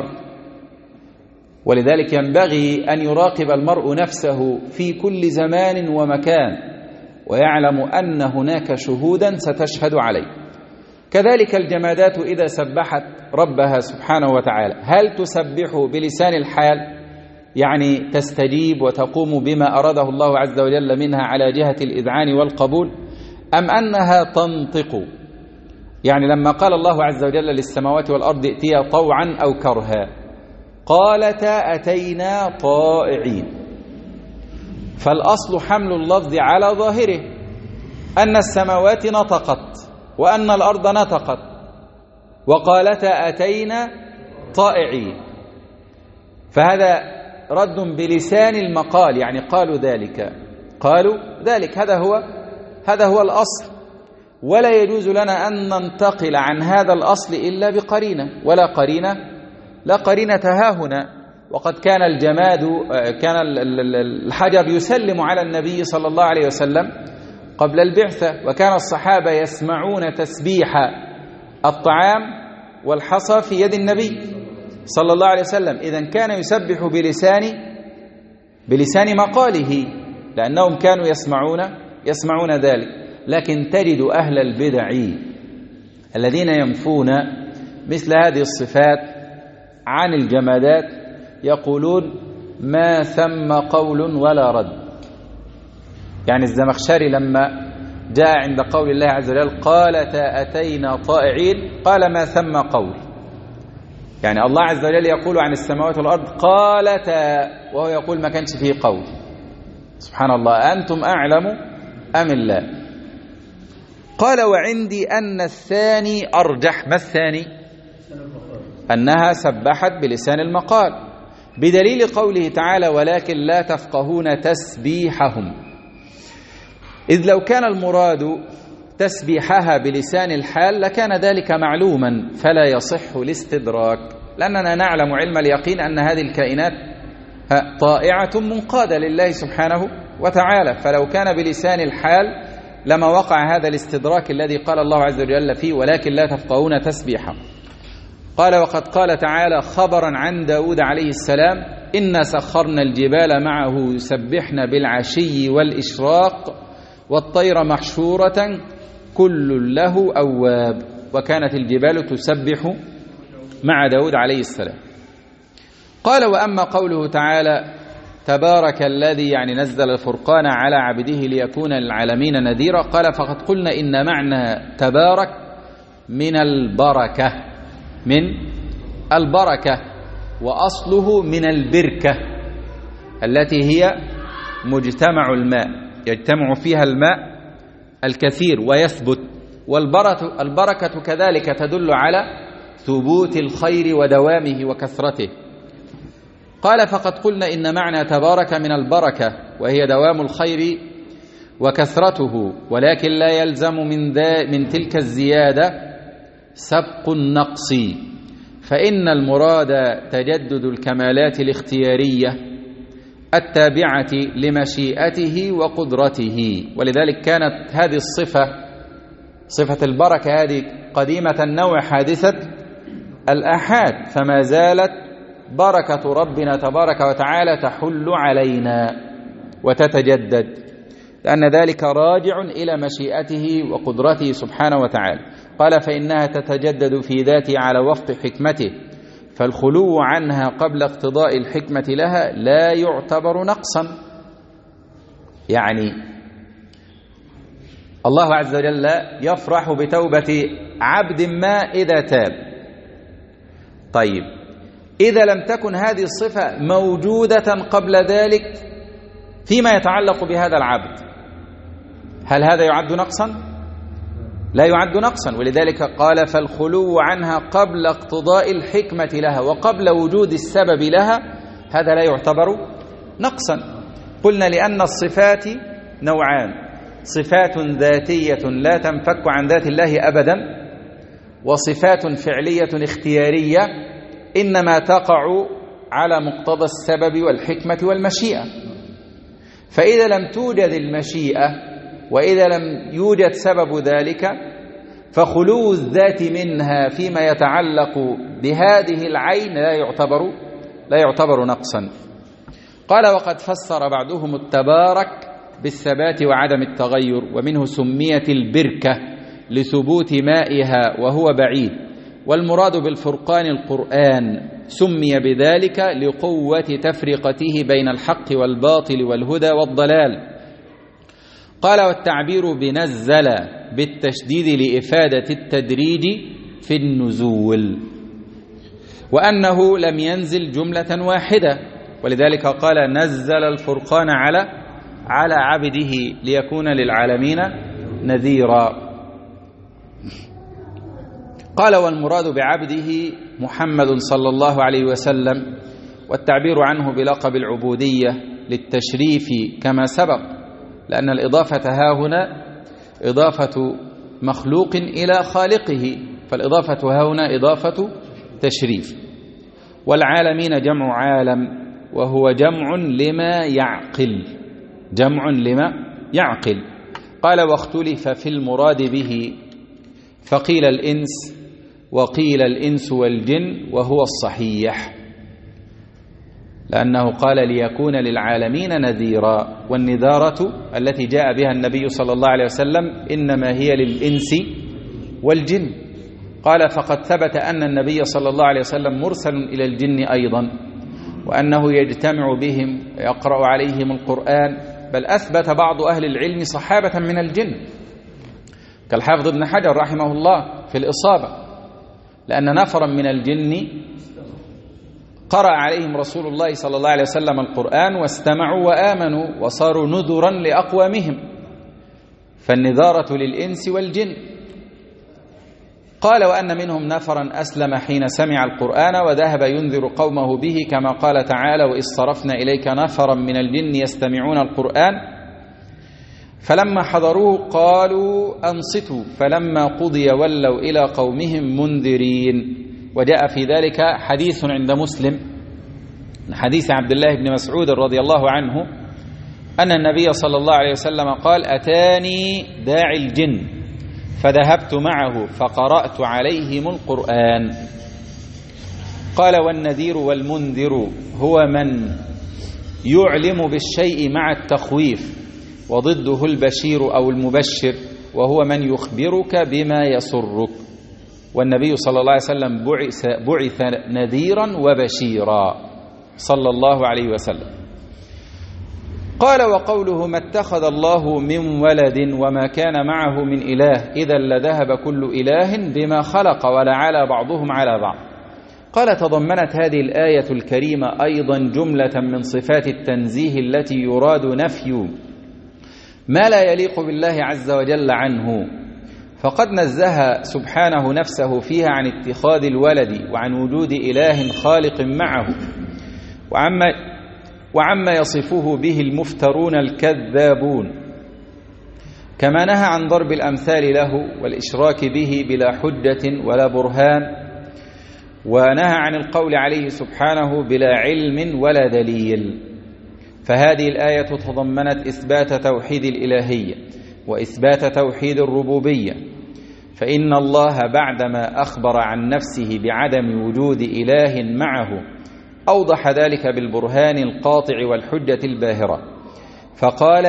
ولذلك ينبغي أن يراقب المرء نفسه في كل زمان ومكان، ويعلم أن هناك شهودا ستشهد عليه. كذلك الجمادات إذا سبحت ربها سبحانه وتعالى، هل تسبح بلسان الحال، يعني تستجيب وتقوم بما أراده الله عز وجل منها على جهة الإذعان والقبول، أم أنها تنطق؟ يعني لما قال الله عز وجل للسماوات والأرض ائتيا طوعا أو كرها، قالتا أتينا طائعين، فالأصل حمل اللفظ على ظاهره، أن السماوات نطقت وأن الأرض نطقت، وقالتا أتينا طائعين، فهذا رد بلسان المقال، يعني قالوا ذلك، هذا هو الأصل، ولا يجوز لنا أن ننتقل عن هذا الأصل إلا بقرينة، لا قرينة هاهنا. وقد كان الحجر يسلم على النبي صلى الله عليه وسلم قبل البعثة، وكان الصحابة يسمعون تسبيح الطعام والحصى في يد النبي صلى الله عليه وسلم، إذن كان يسبح بلسان مقاله، لأنهم كانوا يسمعون ذلك. لكن تجد أهل البدع الذين ينفون مثل هذه الصفات عن الجمادات يقولون ما ثم قول ولا رد. يعني الزمخشري لما جاء عند قول الله عز وجل قالتا أتينا طائعين، قال ما ثم قول، يعني الله عز وجل يقول عن السماوات والأرض قالتا، وهو يقول ما كانش فيه قول. سبحان الله، أنتم أعلم أم الله؟ قال: وعندي أن الثاني أرجح. ما الثاني؟ أنها سبحت بلسان المقال، بدليل قوله تعالى: ولكن لا تفقهون تسبيحهم، إذ لو كان المراد تسبيحها بلسان الحال لكان ذلك معلوما فلا يصح الاستدراك، لأننا نعلم علم اليقين أن هذه الكائنات طائعة منقادة لله سبحانه وتعالى، فلو كان بلسان الحال لما وقع هذا الاستدراك الذي قال الله عز وجل فيه ولكن لا تفقهون تسبيحه. قال: وقد قال تعالى خبرا عن داود عليه السلام: إنا سخرنا الجبال معه يسبحن بالعشي والإشراق والطير محشورة كل له أواب. وكانت الجبال تسبح مع داود عليه السلام. قال: وأما قوله تعالى تبارك الذي، يعني نزل الفرقان على عبده ليكون للعالمين نذيرا، قال: فقد قلنا إن معنى تبارك من البركة، وأصله من البركة التي هي مجتمع الماء، يجتمع فيها الماء الكثير ويثبت، والبركة كذلك تدل على ثبوت الخير ودوامه وكثرته. قال فقد قلنا إن معنى تبارك من البركة وهي دوام الخير وكثرته، ولكن لا يلزم من تلك الزيادة سبق النقص، فإن المراد تجدد الكمالات الاختيارية التابعة لمشيئته وقدرته. ولذلك كانت هذه صفة البركة هذه قديمة النوع حادثة الآحاد، فما زالت بركة ربنا تبارك وتعالى تحل علينا وتتجدد، لأن ذلك راجع إلى مشيئته وقدرته سبحانه وتعالى. قال فإنها تتجدد في ذاته على وفق حكمته، فالخلو عنها قبل اقتضاء الحكمة لها لا يعتبر نقصا. يعني الله عز وجل يفرح بتوبة عبد ما إذا تاب. طيب إذا لم تكن هذه الصفة موجودة قبل ذلك فيما يتعلق بهذا العبد، هل هذا يعد نقصا؟ لا يعد نقصا. ولذلك قال فالخلو عنها قبل اقتضاء الحكمة لها وقبل وجود السبب لها، هذا لا يعتبر نقصا. قلنا لأن الصفات نوعان: صفات ذاتية لا تنفك عن ذات الله أبدا، وصفات فعلية اختيارية إنما تقع على مقتضى السبب والحكمة والمشيئة. فإذا لم توجد المشيئة وإذا لم يوجد سبب ذلك، فخلو الذات منها فيما يتعلق بهذه العين لا يعتبر نقصا. قال وقد فسر بعضهم التبارك بالثبات وعدم التغير، ومنه سميت البركة لثبوت مائها وهو بعيد، والمراد بالفرقان القرآن، سمي بذلك لقوة تفرقته بين الحق والباطل والهدى والضلال. قال والتعبير بنزل بالتشديد لإفادة التدريج في النزول، وأنه لم ينزل جملة واحدة، ولذلك قال نزل الفرقان على عبده ليكون للعالمين نذيرا. قال والمراد بعبده محمد صلى الله عليه وسلم، والتعبير عنه بلقب العبودية للتشريف كما سبق، لأن الإضافة هاهنا إضافة مخلوق إلى خالقه، فالإضافة هاهنا إضافة تشريف. والعالمين جمع عالم، وهو جمع لما يعقل. قال واختلف في المراد به، فقيل الإنس وقيل الإنس والجن، وهو الصحيح، لأنه قال ليكون للعالمين نذيرا، والنذارة التي جاء بها النبي صلى الله عليه وسلم إنما هي للإنس والجن. قال فقد ثبت أن النبي صلى الله عليه وسلم مرسل إلى الجن أيضا، وأنه يجتمع بهم ويقرأ عليهم القرآن، بل أثبت بعض أهل العلم صحابة من الجن كالحافظ ابن حجر رحمه الله في الإصابة، لأن نفرا من الجن قرأ عليهم رسول الله صلى الله عليه وسلم القرآن واستمعوا وآمنوا وصاروا نذرا لأقوامهم، فالنذارة للإنس والجن. قال وأن منهم نفرا أسلم حين سمع القرآن وذهب ينذر قومه به، كما قال تعالى وإذ صرفنا إليك نفرا من الجن يستمعون القرآن فلما حضروه قالوا أنصتوا فلما قضي ولوا إلى قومهم منذرين. وجاء في ذلك حديث عند مسلم من حديث عبد الله بن مسعود رضي الله عنه أن النبي صلى الله عليه وسلم قال أتاني داعي الجن فذهبت معه فقرأت عليهم القرآن. قال والنذير والمنذر هو من يعلم بالشيء مع التخويف، وضده البشير أو المبشر، وهو من يخبرك بما يسرك. والنبي صلى الله عليه وسلم بعث نذيرا وبشيرا صلى الله عليه وسلم. قال وقوله ما اتخذ الله من ولد وما كان معه من إله إذا لذهب كل إله بما خلق ولعلى بعضهم على بعض. قال تضمنت هذه الآية الكريمة أيضا جملة من صفات التنزيه التي يراد نفي ما لا يليق بالله عز وجل عنه، فقد نزه سبحانه نفسه فيها عن اتخاذ الولد وعن وجود إله خالق معه وعما يصفه به المفترون الكذابون، كما نهى عن ضرب الأمثال له والإشراك به بلا حجة ولا برهان، ونهى عن القول عليه سبحانه بلا علم ولا دليل. فهذه الآية تضمنت إثبات توحيد الإلهية وإثبات توحيد الربوبية، فإن الله بعدما أخبر عن نفسه بعدم وجود إله معه أوضح ذلك بالبرهان القاطع والحجة الباهرة، فقال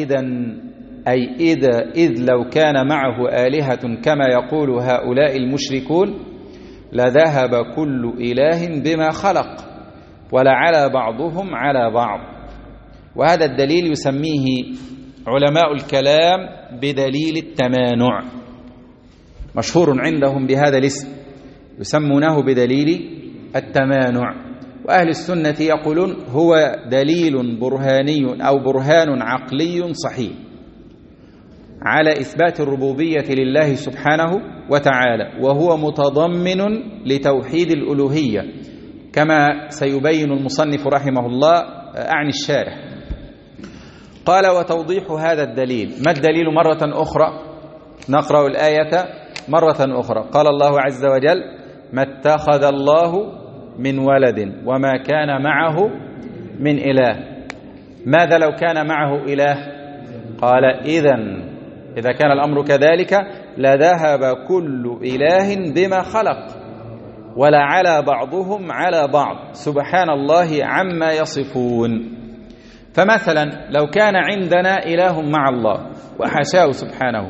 إذ لو كان معه آلهة كما يقول هؤلاء المشركون لذهب كل إله بما خلق ولعلى بعضهم على بعض. وهذا الدليل يسميه علماء الكلام بدليل التمانع، مشهور عندهم بهذا الاسم، يسمونه بدليل التمانع. وأهل السنة يقولون هو دليل برهاني أو برهان عقلي صحيح على إثبات الربوبية لله سبحانه وتعالى، وهو متضمن لتوحيد الألوهية كما سيبين المصنف رحمه الله أعني الشارح. قال: وتوضيح هذا الدليل. ما الدليل مرة أخرى؟ نقرأ الآية مرة أخرى. قال الله عز وجل: ما اتخذ الله من ولد وما كان معه من إله. ماذا لو كان معه إله؟ قال: إذا كان الأمر كذلك لذهب كل إله بما خلق ولعلى بعضهم على بعض سبحان الله عما يصفون. فمثلا لو كان عندنا إله مع الله وحاشاه سبحانه،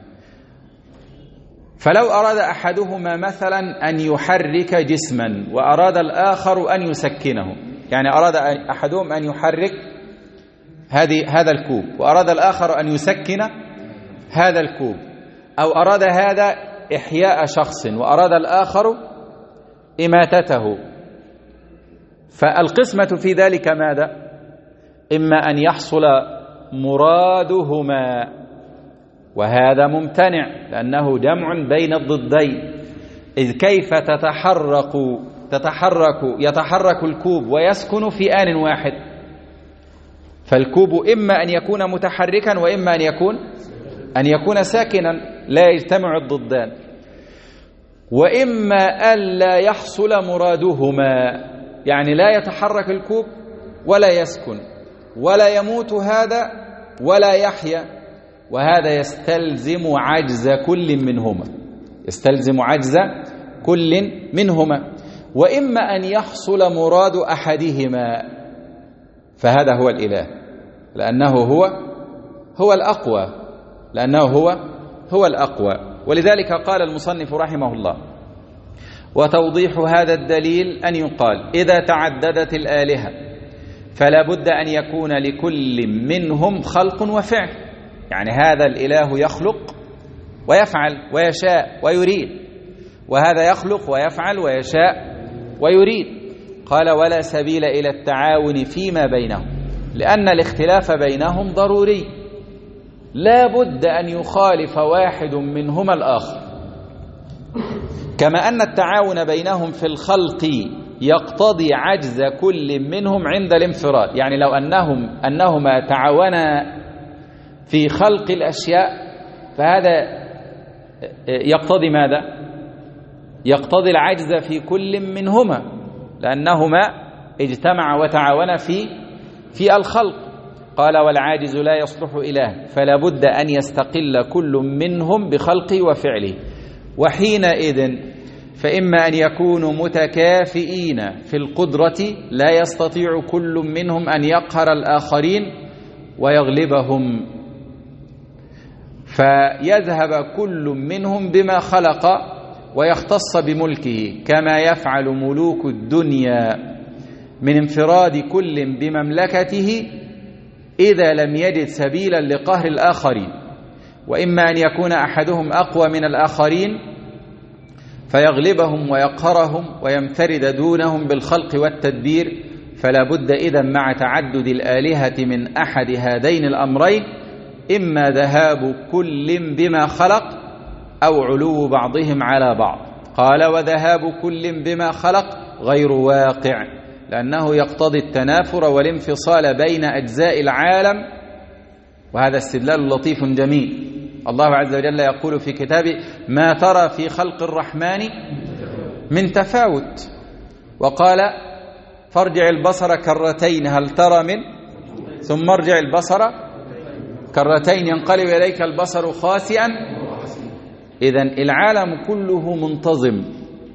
فلو أراد أحدهما مثلا أن يحرك جسما وأراد الآخر أن يسكنه، يعني أراد أحدهم أن يحرك هذا الكوب وأراد الآخر أن يسكن هذا الكوب، أو أراد هذا إحياء شخص وأراد الآخر إماتته، فالقسمة في ذلك ماذا؟ إما أن يحصل مرادهما، وهذا ممتنع لأنه جمع بين الضدين، إذ كيف يتحرك الكوب ويسكن في آن واحد؟ فالكوب إما أن يكون متحركا وإما أن يكون ساكنا، لا يجتمع الضدان. وإما ألا يحصل مرادهما، يعني لا يتحرك الكوب ولا يسكن ولا يموت هذا ولا يحيا، وهذا يستلزم عجز كل منهما. وإما أن يحصل مراد أحدهما، فهذا هو الإله، لأنه هو الأقوى. ولذلك قال المصنف رحمه الله: وتوضيح هذا الدليل أن يقال إذا تعددت الآلهة فلا بد أن يكون لكل منهم خلق وفعل، يعني هذا الإله يخلق ويفعل ويشاء ويريد، وهذا يخلق ويفعل ويشاء ويريد. قال: ولا سبيل إلى التعاون فيما بينهم، لأن الاختلاف بينهم ضروري، لا بد أن يخالف واحد منهما الآخر، كما أن التعاون بينهم في الخلق يقتضي عجز كل منهم عند الانفراد. يعني لو أنهما تعاونا في خلق الأشياء، فهذا يقتضي ماذا؟ يقتضي العجز في كل منهما، لأنهما اجتمع وتعاون في الخلق. قال: والعاجز لا يصلح إله، فلا بد أن يستقل كل منهم بخلقه وفعله. وحينئذ فإما أن يكونوا متكافئين في القدرة لا يستطيع كل منهم أن يقهر الآخرين ويغلبهم، فيذهب كل منهم بما خلق ويختص بملكه، كما يفعل ملوك الدنيا من انفراد كل بمملكته إذا لم يجد سبيلا لقهر الآخرين. وإما أن يكون أحدهم أقوى من الآخرين فيغلبهم ويقهرهم وينفرد دونهم بالخلق والتدبير، فلا بد إذن مع تعدد الآلهة من أحد هذين الأمرين: إما ذهاب كل بما خلق أو علو بعضهم على بعض. قال وذهاب كل بما خلق غير واقع، لأنه يقتضي التنافر والانفصال بين أجزاء العالم، وهذا استدلال لطيف جميل. الله عز وجل يقول في كتابه ما ترى في خلق الرحمن من تفاوت، وقال فارجع البصر كرتين هل ترى من، ثم ارجع البصر كرتين ينقلب إليك البصر خاسئا. إذن العالم كله منتظم،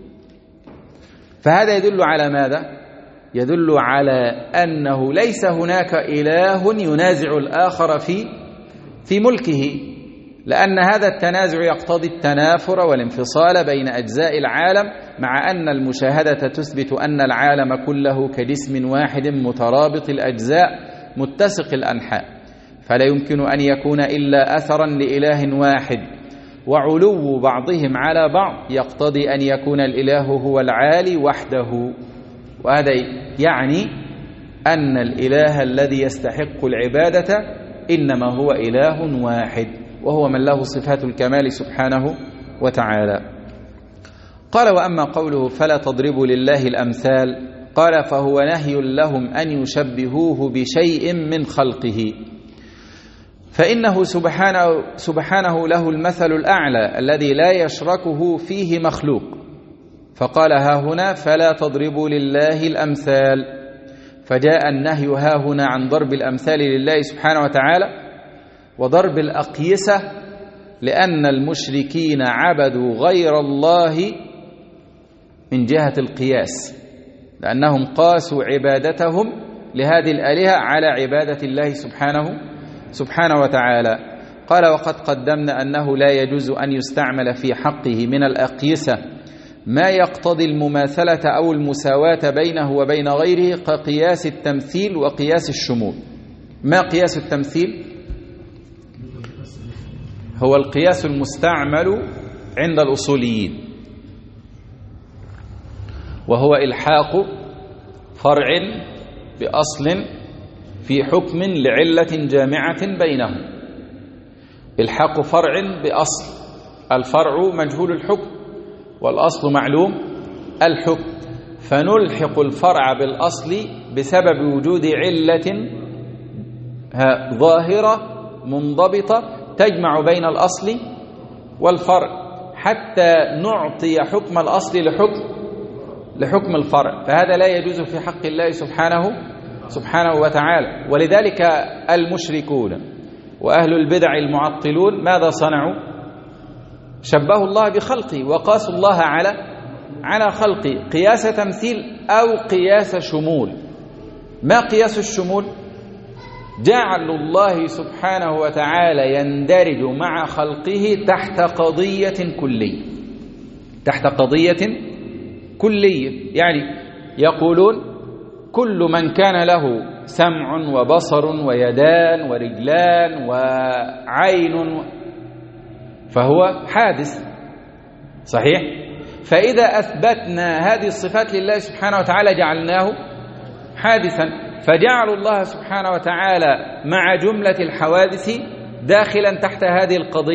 فهذا يدل على ماذا؟ يدل على أنه ليس هناك إله ينازع الآخر في ملكه، لأن هذا التنازع يقتضي التنافر والانفصال بين أجزاء العالم، مع أن المشاهدة تثبت أن العالم كله كجسم واحد مترابط الأجزاء متسق الأنحاء، فلا يمكن أن يكون إلا أثرا لإله واحد. وعلو بعضهم على بعض يقتضي أن يكون الإله هو العالي وحده، وهذا يعني أن الإله الذي يستحق العبادة إنما هو إله واحد، وهو من له صفات الكمال سبحانه وتعالى. قال وأما قوله فلا تضربوا لله الأمثال، قال فهو نهي لهم أن يشبهوه بشيء من خلقه، فإنه سبحانه له المثل الأعلى الذي لا يشركه فيه مخلوق، فقال ها هنا فلا تضربوا لله الأمثال، فجاء النهي ها هنا عن ضرب الأمثال لله سبحانه وتعالى وضرب الأقيسة، لأن المشركين عبدوا غير الله من جهة القياس، لأنهم قاسوا عبادتهم لهذه الآلهة على عبادة الله سبحانه وتعالى. قال وقد قدمنا أنه لا يجوز أن يستعمل في حقه من الأقيسة ما يقتضي المماثلة أو المساواة بينه وبين غيره كقياس التمثيل وقياس الشمول. ما قياس التمثيل؟ هو القياس المستعمل عند الأصوليين، وهو إلحاق فرع بأصل في حكم لعلة جامعة بينهم. إلحاق فرع بأصل، الفرع مجهول الحكم والأصل معلوم الحكم، فنلحق الفرع بالأصل بسبب وجود علة ظاهرة منضبطة تجمع بين الأصل والفرع، حتى نعطي حكم الأصل لحكم الفرع، فهذا لا يجوز في حق الله سبحانه وتعالى. ولذلك المشركون وأهل البدع المعطلون ماذا صنعوا؟ شبهوا الله بخلقه وقاسوا الله على خلقه قياس تمثيل أو قياس شمول. ما قياس الشمول؟ جعل الله سبحانه وتعالى يندرج مع خلقه تحت قضية كلية، يعني يقولون كل من كان له سمع وبصر ويدان ورجلان وعين فهو حادث، صحيح؟ فإذا أثبتنا هذه الصفات لله سبحانه وتعالى جعلناه حادثا، فجعلوا الله سبحانه وتعالى مع جملة الحوادث داخلا تحت هذه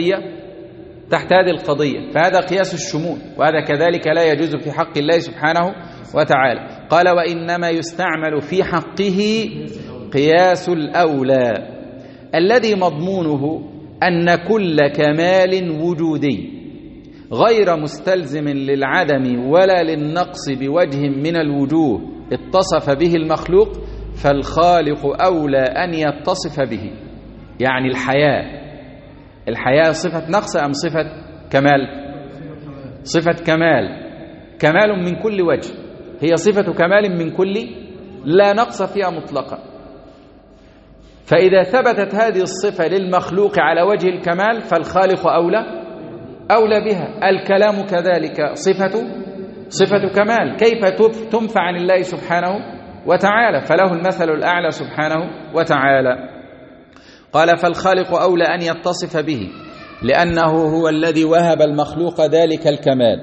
القضية، فهذا قياس الشمول، وهذا كذلك لا يجوز في حق الله سبحانه وتعالى. قال وإنما يستعمل في حقه قياس الأولى الذي مضمونه أن كل كمال وجودي غير مستلزم للعدم ولا للنقص بوجه من الوجوه اتصف به المخلوق فالخالق أولى أن يتصف به. يعني الحياة صفة نقص أم صفة كمال؟ صفة كمال من كل وجه، هي صفة كمال من كل، لا نقص فيها مطلقا. فإذا ثبتت هذه الصفة للمخلوق على وجه الكمال فالخالق أولى بها. الكلام كذلك صفة كمال، كيف تنفع عن الله سبحانه وتعالى؟ فله المثل الأعلى سبحانه وتعالى. قال فالخالق أولى أن يتصف به لأنه هو الذي وهب المخلوق ذلك الكمال،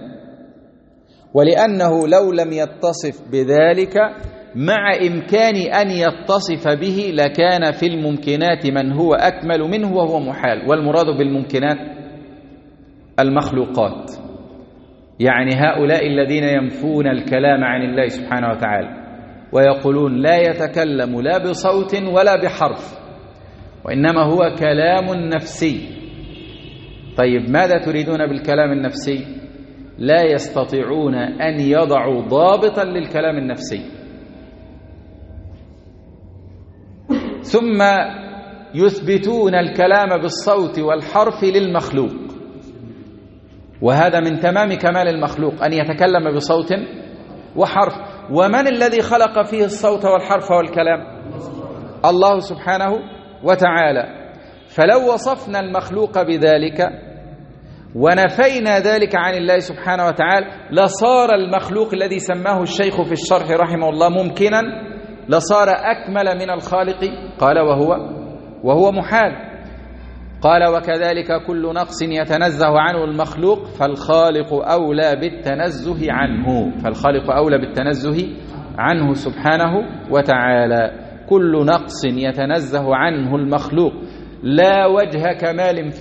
ولأنه لو لم يتصف بذلك مع إمكان أن يتصف به لكان في الممكنات من هو أكمل منه وهو محال. والمراد بالممكنات المخلوقات، يعني هؤلاء الذين ينفون الكلام عن الله سبحانه وتعالى ويقولون لا يتكلم لا بصوت ولا بحرف، وإنما هو كلام نفسي. طيب ماذا تريدون بالكلام النفسي؟ لا يستطيعون أن يضعوا ضابطا للكلام النفسي، ثم يثبتون الكلام بالصوت والحرف للمخلوق، وهذا من تمام كمال المخلوق أن يتكلم بصوت وحرف. ومن الذي خلق فيه الصوت والحرف والكلام؟ الله سبحانه وتعالى. فلو وصفنا المخلوق بذلك ونفينا ذلك عن الله سبحانه وتعالى لصار المخلوق الذي سماه الشيخ في الشرح رحمه الله ممكنا، لصار أكمل من الخالق. قال وهو محال. قال وكذلك كل نقص يتنزه عنه المخلوق فالخالق أولى بالتنزه عنه سبحانه وتعالى. كل نقص يتنزه عنه المخلوق لا وجه كمال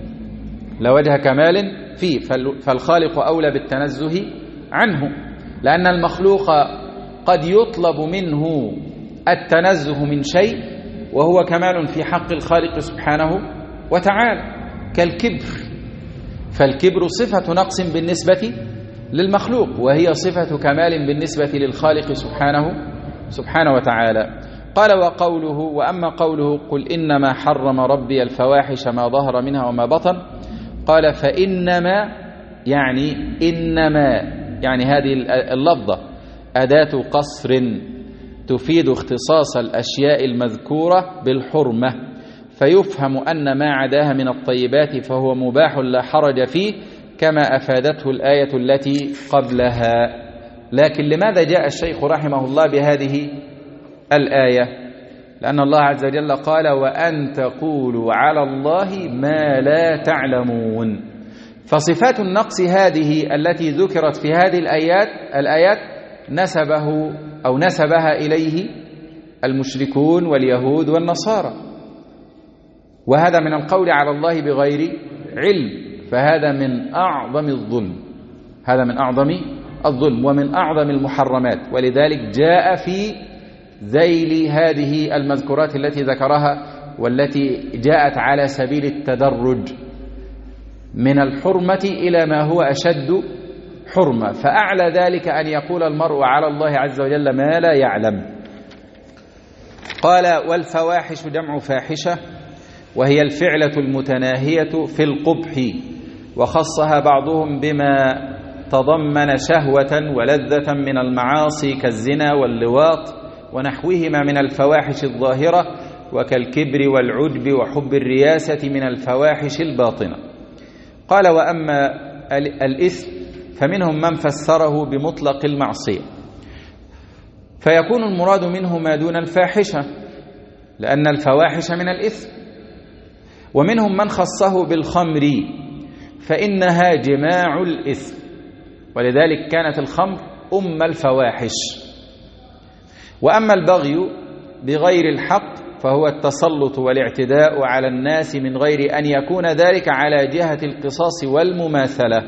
فيه، فالخالق أولى بالتنزه عنه، لأن المخلوق قد يطلب منه التنزه من شيء وهو كمال في حق الخالق سبحانه وتعالى، كالكبر. فالكبر صفة نقص بالنسبة للمخلوق، وهي صفة كمال بالنسبة للخالق سبحانه وتعالى. قال وأما قوله قل إنما حرم ربي الفواحش ما ظهر منها وما بطن، قال فإنما يعني هذه اللفظة أداة قصر تفيد اختصاص الأشياء المذكورة بالحرمة، فيفهم أن ما عداها من الطيبات فهو مباح لا حرج فيه، كما أفادته الآية التي قبلها. لكن لماذا جاء الشيخ رحمه الله بهذه الآية؟ لأن الله عز وجل قال وأن تقولوا على الله ما لا تعلمون. فصفات النقص هذه التي ذكرت في هذه الآيات نسبها إليه المشركون واليهود والنصارى، وهذا من القول على الله بغير علم، فهذا من أعظم الظلم ومن أعظم المحرمات. ولذلك جاء في ذيل هذه المذكورات التي ذكرها والتي جاءت على سبيل التدرج من الحرمة إلى ما هو أشد حرمة، فأعلى ذلك أن يقول المرء على الله عز وجل ما لا يعلم. قال والفواحش جمع فاحشة، وهي الفعلة المتناهية في القبح، وخصها بعضهم بما تضمن شهوة ولذة من المعاصي كالزنا واللواط ونحوهما من الفواحش الظاهرة، وكالكبر والعجب وحب الرياسة من الفواحش الباطنة. قال وأما الإثم فمنهم من فسره بمطلق المعصية، فيكون المراد منه ما دون الفاحشة، لأن الفواحش من الإثم. ومنهم من خصه بالخمر فإنها جماع الإثم، ولذلك كانت الخمر أم الفواحش. وأما البغي بغير الحق فهو التسلط والاعتداء على الناس من غير أن يكون ذلك على جهة القصاص والمماثلة.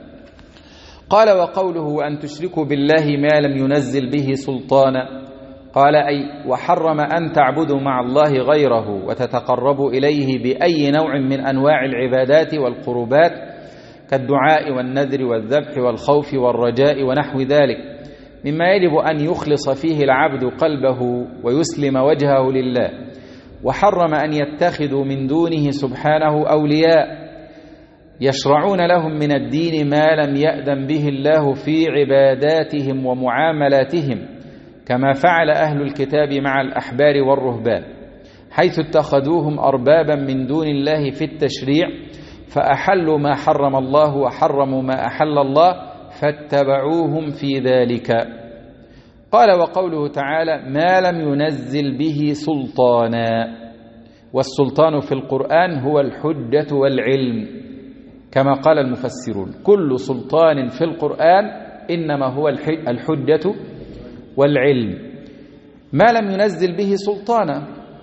قال وقوله وأن تشركوا بالله ما لم ينزل به سلطانا، قال أي وحرم أن تعبدوا مع الله غيره وتتقربوا إليه بأي نوع من أنواع العبادات والقربات كالدعاء والنذر والذبح والخوف والرجاء ونحو ذلك، مما يجب أن يخلص فيه العبد قلبه ويسلم وجهه لله. وحرم أن يتخذوا من دونه سبحانه أولياء يشرعون لهم من الدين ما لم يأذن به الله في عباداتهم ومعاملاتهم، كما فعل أهل الكتاب مع الأحبار والرهبان، حيث اتخذوهم أربابا من دون الله في التشريع، فأحلوا ما حرم الله وحرموا ما أحل الله فاتبعوهم في ذلك. قال وقوله تعالى ما لم ينزل به سلطانا، والسلطان في القرآن هو الحجة والعلم، كما قال المفسرون كل سلطان في القرآن إنما هو الحجة والعلم. ما لم ينزل به سلطانا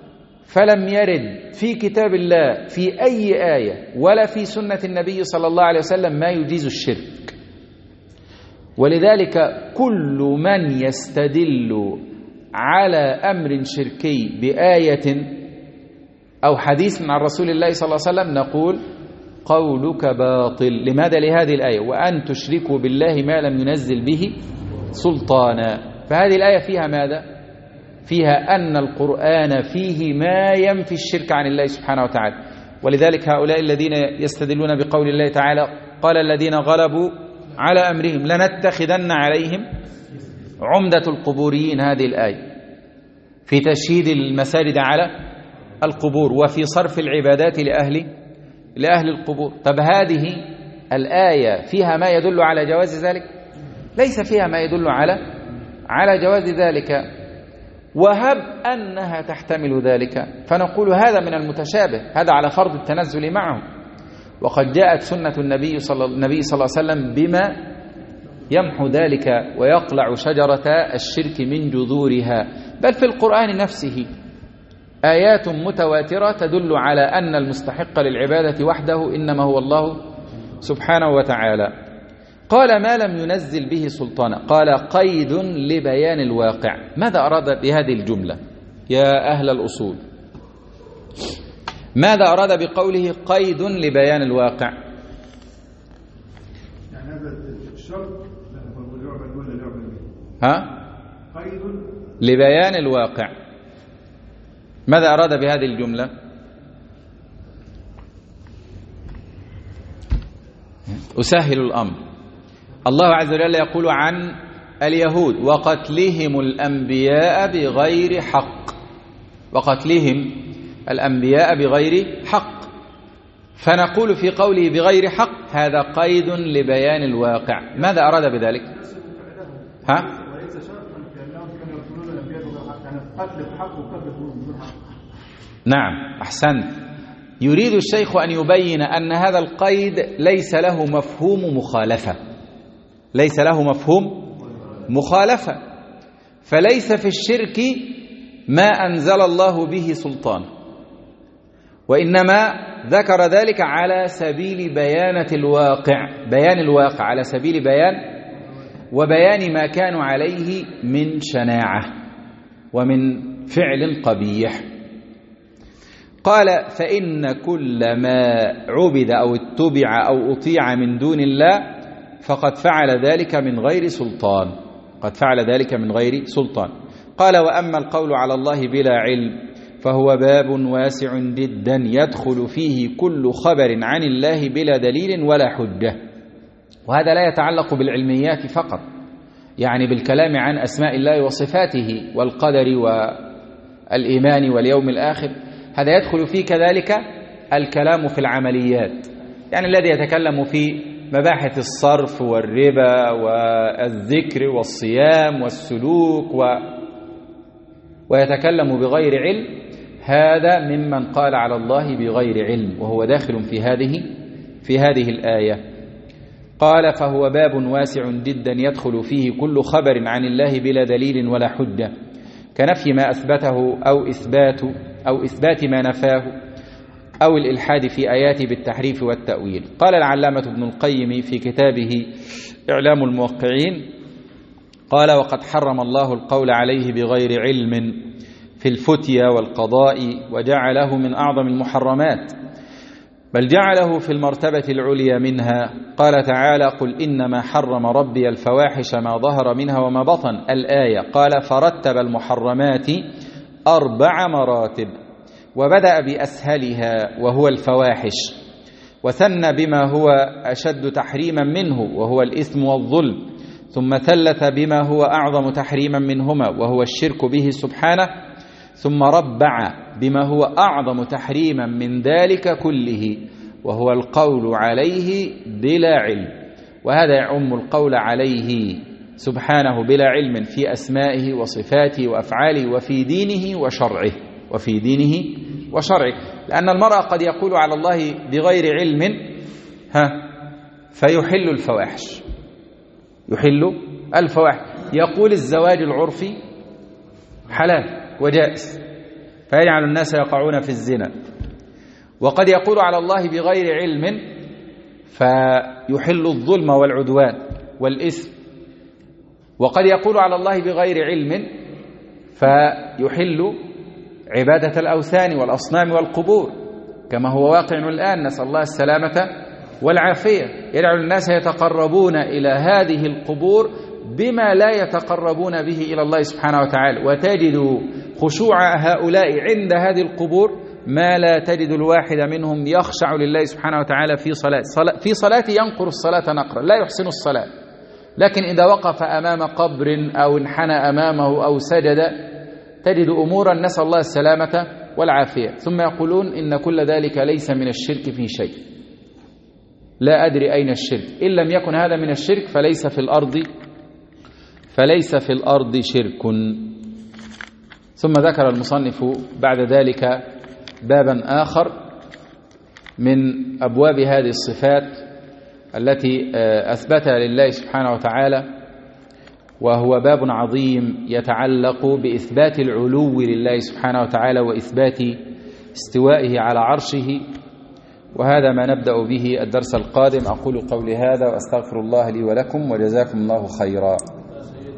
فلم يرد في كتاب الله في أي آية ولا في سنة النبي صلى الله عليه وسلم ما يجيز الشرك. ولذلك كل من يستدل على أمر شركي بآية أو حديث عن رسول الله صلى الله عليه وسلم نقول قولك باطل. لماذا؟ لهذه الآية: وأن تشركوا بالله ما لم ينزل به سلطانا. فهذه الآية فيها ماذا؟ فيها أن القرآن فيه ما ينفي الشرك عن الله سبحانه وتعالى. ولذلك هؤلاء الذين يستدلون بقول الله تعالى: قال الذين غلبوا على أمرهم لنتخذن عليهم عمدة القبوريين، هذه الآية في تشييد المساجد على القبور وفي صرف العبادات لأهل القبور. طب هذه الآية فيها ما يدل على جواز ذلك؟ ليس فيها ما يدل على جواز ذلك. وهب أنها تحتمل ذلك فنقول هذا من المتشابه، هذا على فرض التنزل معه. وقد جاءت سنة النبي صلى الله عليه وسلم بما يمحو ذلك ويقلع شجرة الشرك من جذورها. بل في القرآن نفسه آيات متواترة تدل على أن المستحق للعبادة وحده إنما هو الله سبحانه وتعالى. قال ما لم ينزل به سلطانا، قال قيد لبيان الواقع. ماذا أراد بهذه الجملة يا أهل الأصول؟ ماذا أراد بقوله قيد لبيان الواقع؟ يعني هذا الشرط قيد لبيان الواقع. ماذا أراد بهذه الجملة؟ أسهل الأمر. الله عز وجل يقول عن اليهود: وقتلهم الأنبياء بغير حق. وقتلهم الأنبياء بغير حق. فنقول في قوله بغير حق هذا قيد لبيان الواقع. ماذا أراد بذلك؟ وليس شرطا لأنهم كانوا يقتلون الأنبياء بغير حق، يعني قتل بحق وقتل بدون حق. نعم، أحسنت. يريد الشيخ أن يبين أن هذا القيد ليس له مفهوم مخالفة، ليس له مفهوم مخالفة. فليس في الشرك ما أنزل الله به سلطان، وإنما ذكر ذلك على سبيل بيانة الواقع، بيان الواقع على سبيل بيان وبيان ما كانوا عليه من شناعة ومن فعل قبيح. قال: فإن كل ما عبد أو اتبع أو أطيع من دون الله فقد فعل ذلك من غير سلطان، قد فعل ذلك من غير سلطان. قال: وأما القول على الله بلا علم فهو باب واسع جدا يدخل فيه كل خبر عن الله بلا دليل ولا حجة. وهذا لا يتعلق بالعلميات فقط، يعني بالكلام عن أسماء الله وصفاته والقدر والإيمان واليوم الآخر. هذا يدخل فيه كذلك الكلام في العمليات، يعني الذي يتكلم في مباحث الصرف والربا والذكر والصيام والسلوك ويتكلم بغير علم، هذا ممن قال على الله بغير علم، وهو داخل في هذه الآية. قال: فهو باب واسع جدا يدخل فيه كل خبر عن الله بلا دليل ولا حجة، كنفي ما أثبته أو إثبات ما نفاه أو الإلحاد في آياته بالتحريف والتأويل. قال العلامة ابن القيم في كتابه إعلام الموقعين: قال: وقد حرم الله القول عليه بغير علم في الفتيا والقضاء، وجعله من أعظم المحرمات، بل جعله في المرتبة العليا منها. قال تعالى: قل إنما حرم ربي الفواحش ما ظهر منها وما بطن، الآية. قال: فرتب المحرمات 4 مراتب، وبدأ بأسهلها وهو الفواحش، وثنى بما هو أشد تحريما منه وهو الإثم والظلم، ثم ثلث بما هو أعظم تحريما منهما وهو الشرك به سبحانه، ثم ربع بما هو أعظم تحريما من ذلك كله وهو القول عليه بلا علم. وهذا يعم القول عليه سبحانه بلا علم في أسمائه وصفاته وأفعاله وفي دينه وشرعه. لأن المرأة قد يقول على الله بغير علم فيحل الفواحش، يقول الزواج العرفي حلال وجائز، فيجعل الناس يقعون في الزنا. وقد يقول على الله بغير علم فيحل الظلم والعدوان والإثم، وقد يقول على الله بغير علم فيحل عبادة الأوثان والأصنام والقبور، كما هو واقع الآن، نسأل الله السلامة والعافية. يجعل الناس يتقربون إلى هذه القبور بما لا يتقربون به إلى الله سبحانه وتعالى، وتجد خشوع هؤلاء عند هذه القبور ما لا تجد الواحد منهم يخشع لله سبحانه وتعالى في صلاة ينقر الصلاة نقرا، لا يحسن الصلاة، لكن إذا وقف أمام قبر أو انحنى أمامه أو سجد تجد أمورا نسأل الله السلامة والعافية. ثم يقولون إن كل ذلك ليس من الشرك في شيء. لا أدري أين الشرك، إن لم يكن هذا من الشرك فليس في الأرض شرك. ثم ذكر المصنف بعد ذلك بابا آخر من أبواب هذه الصفات التي أثبتها لله سبحانه وتعالى، وهو باب عظيم يتعلق بإثبات العلو لله سبحانه وتعالى وإثبات استوائه على عرشه، وهذا ما نبدأ به الدرس القادم. أقول قولي هذا وأستغفر الله لي ولكم، وجزاكم الله خيرا.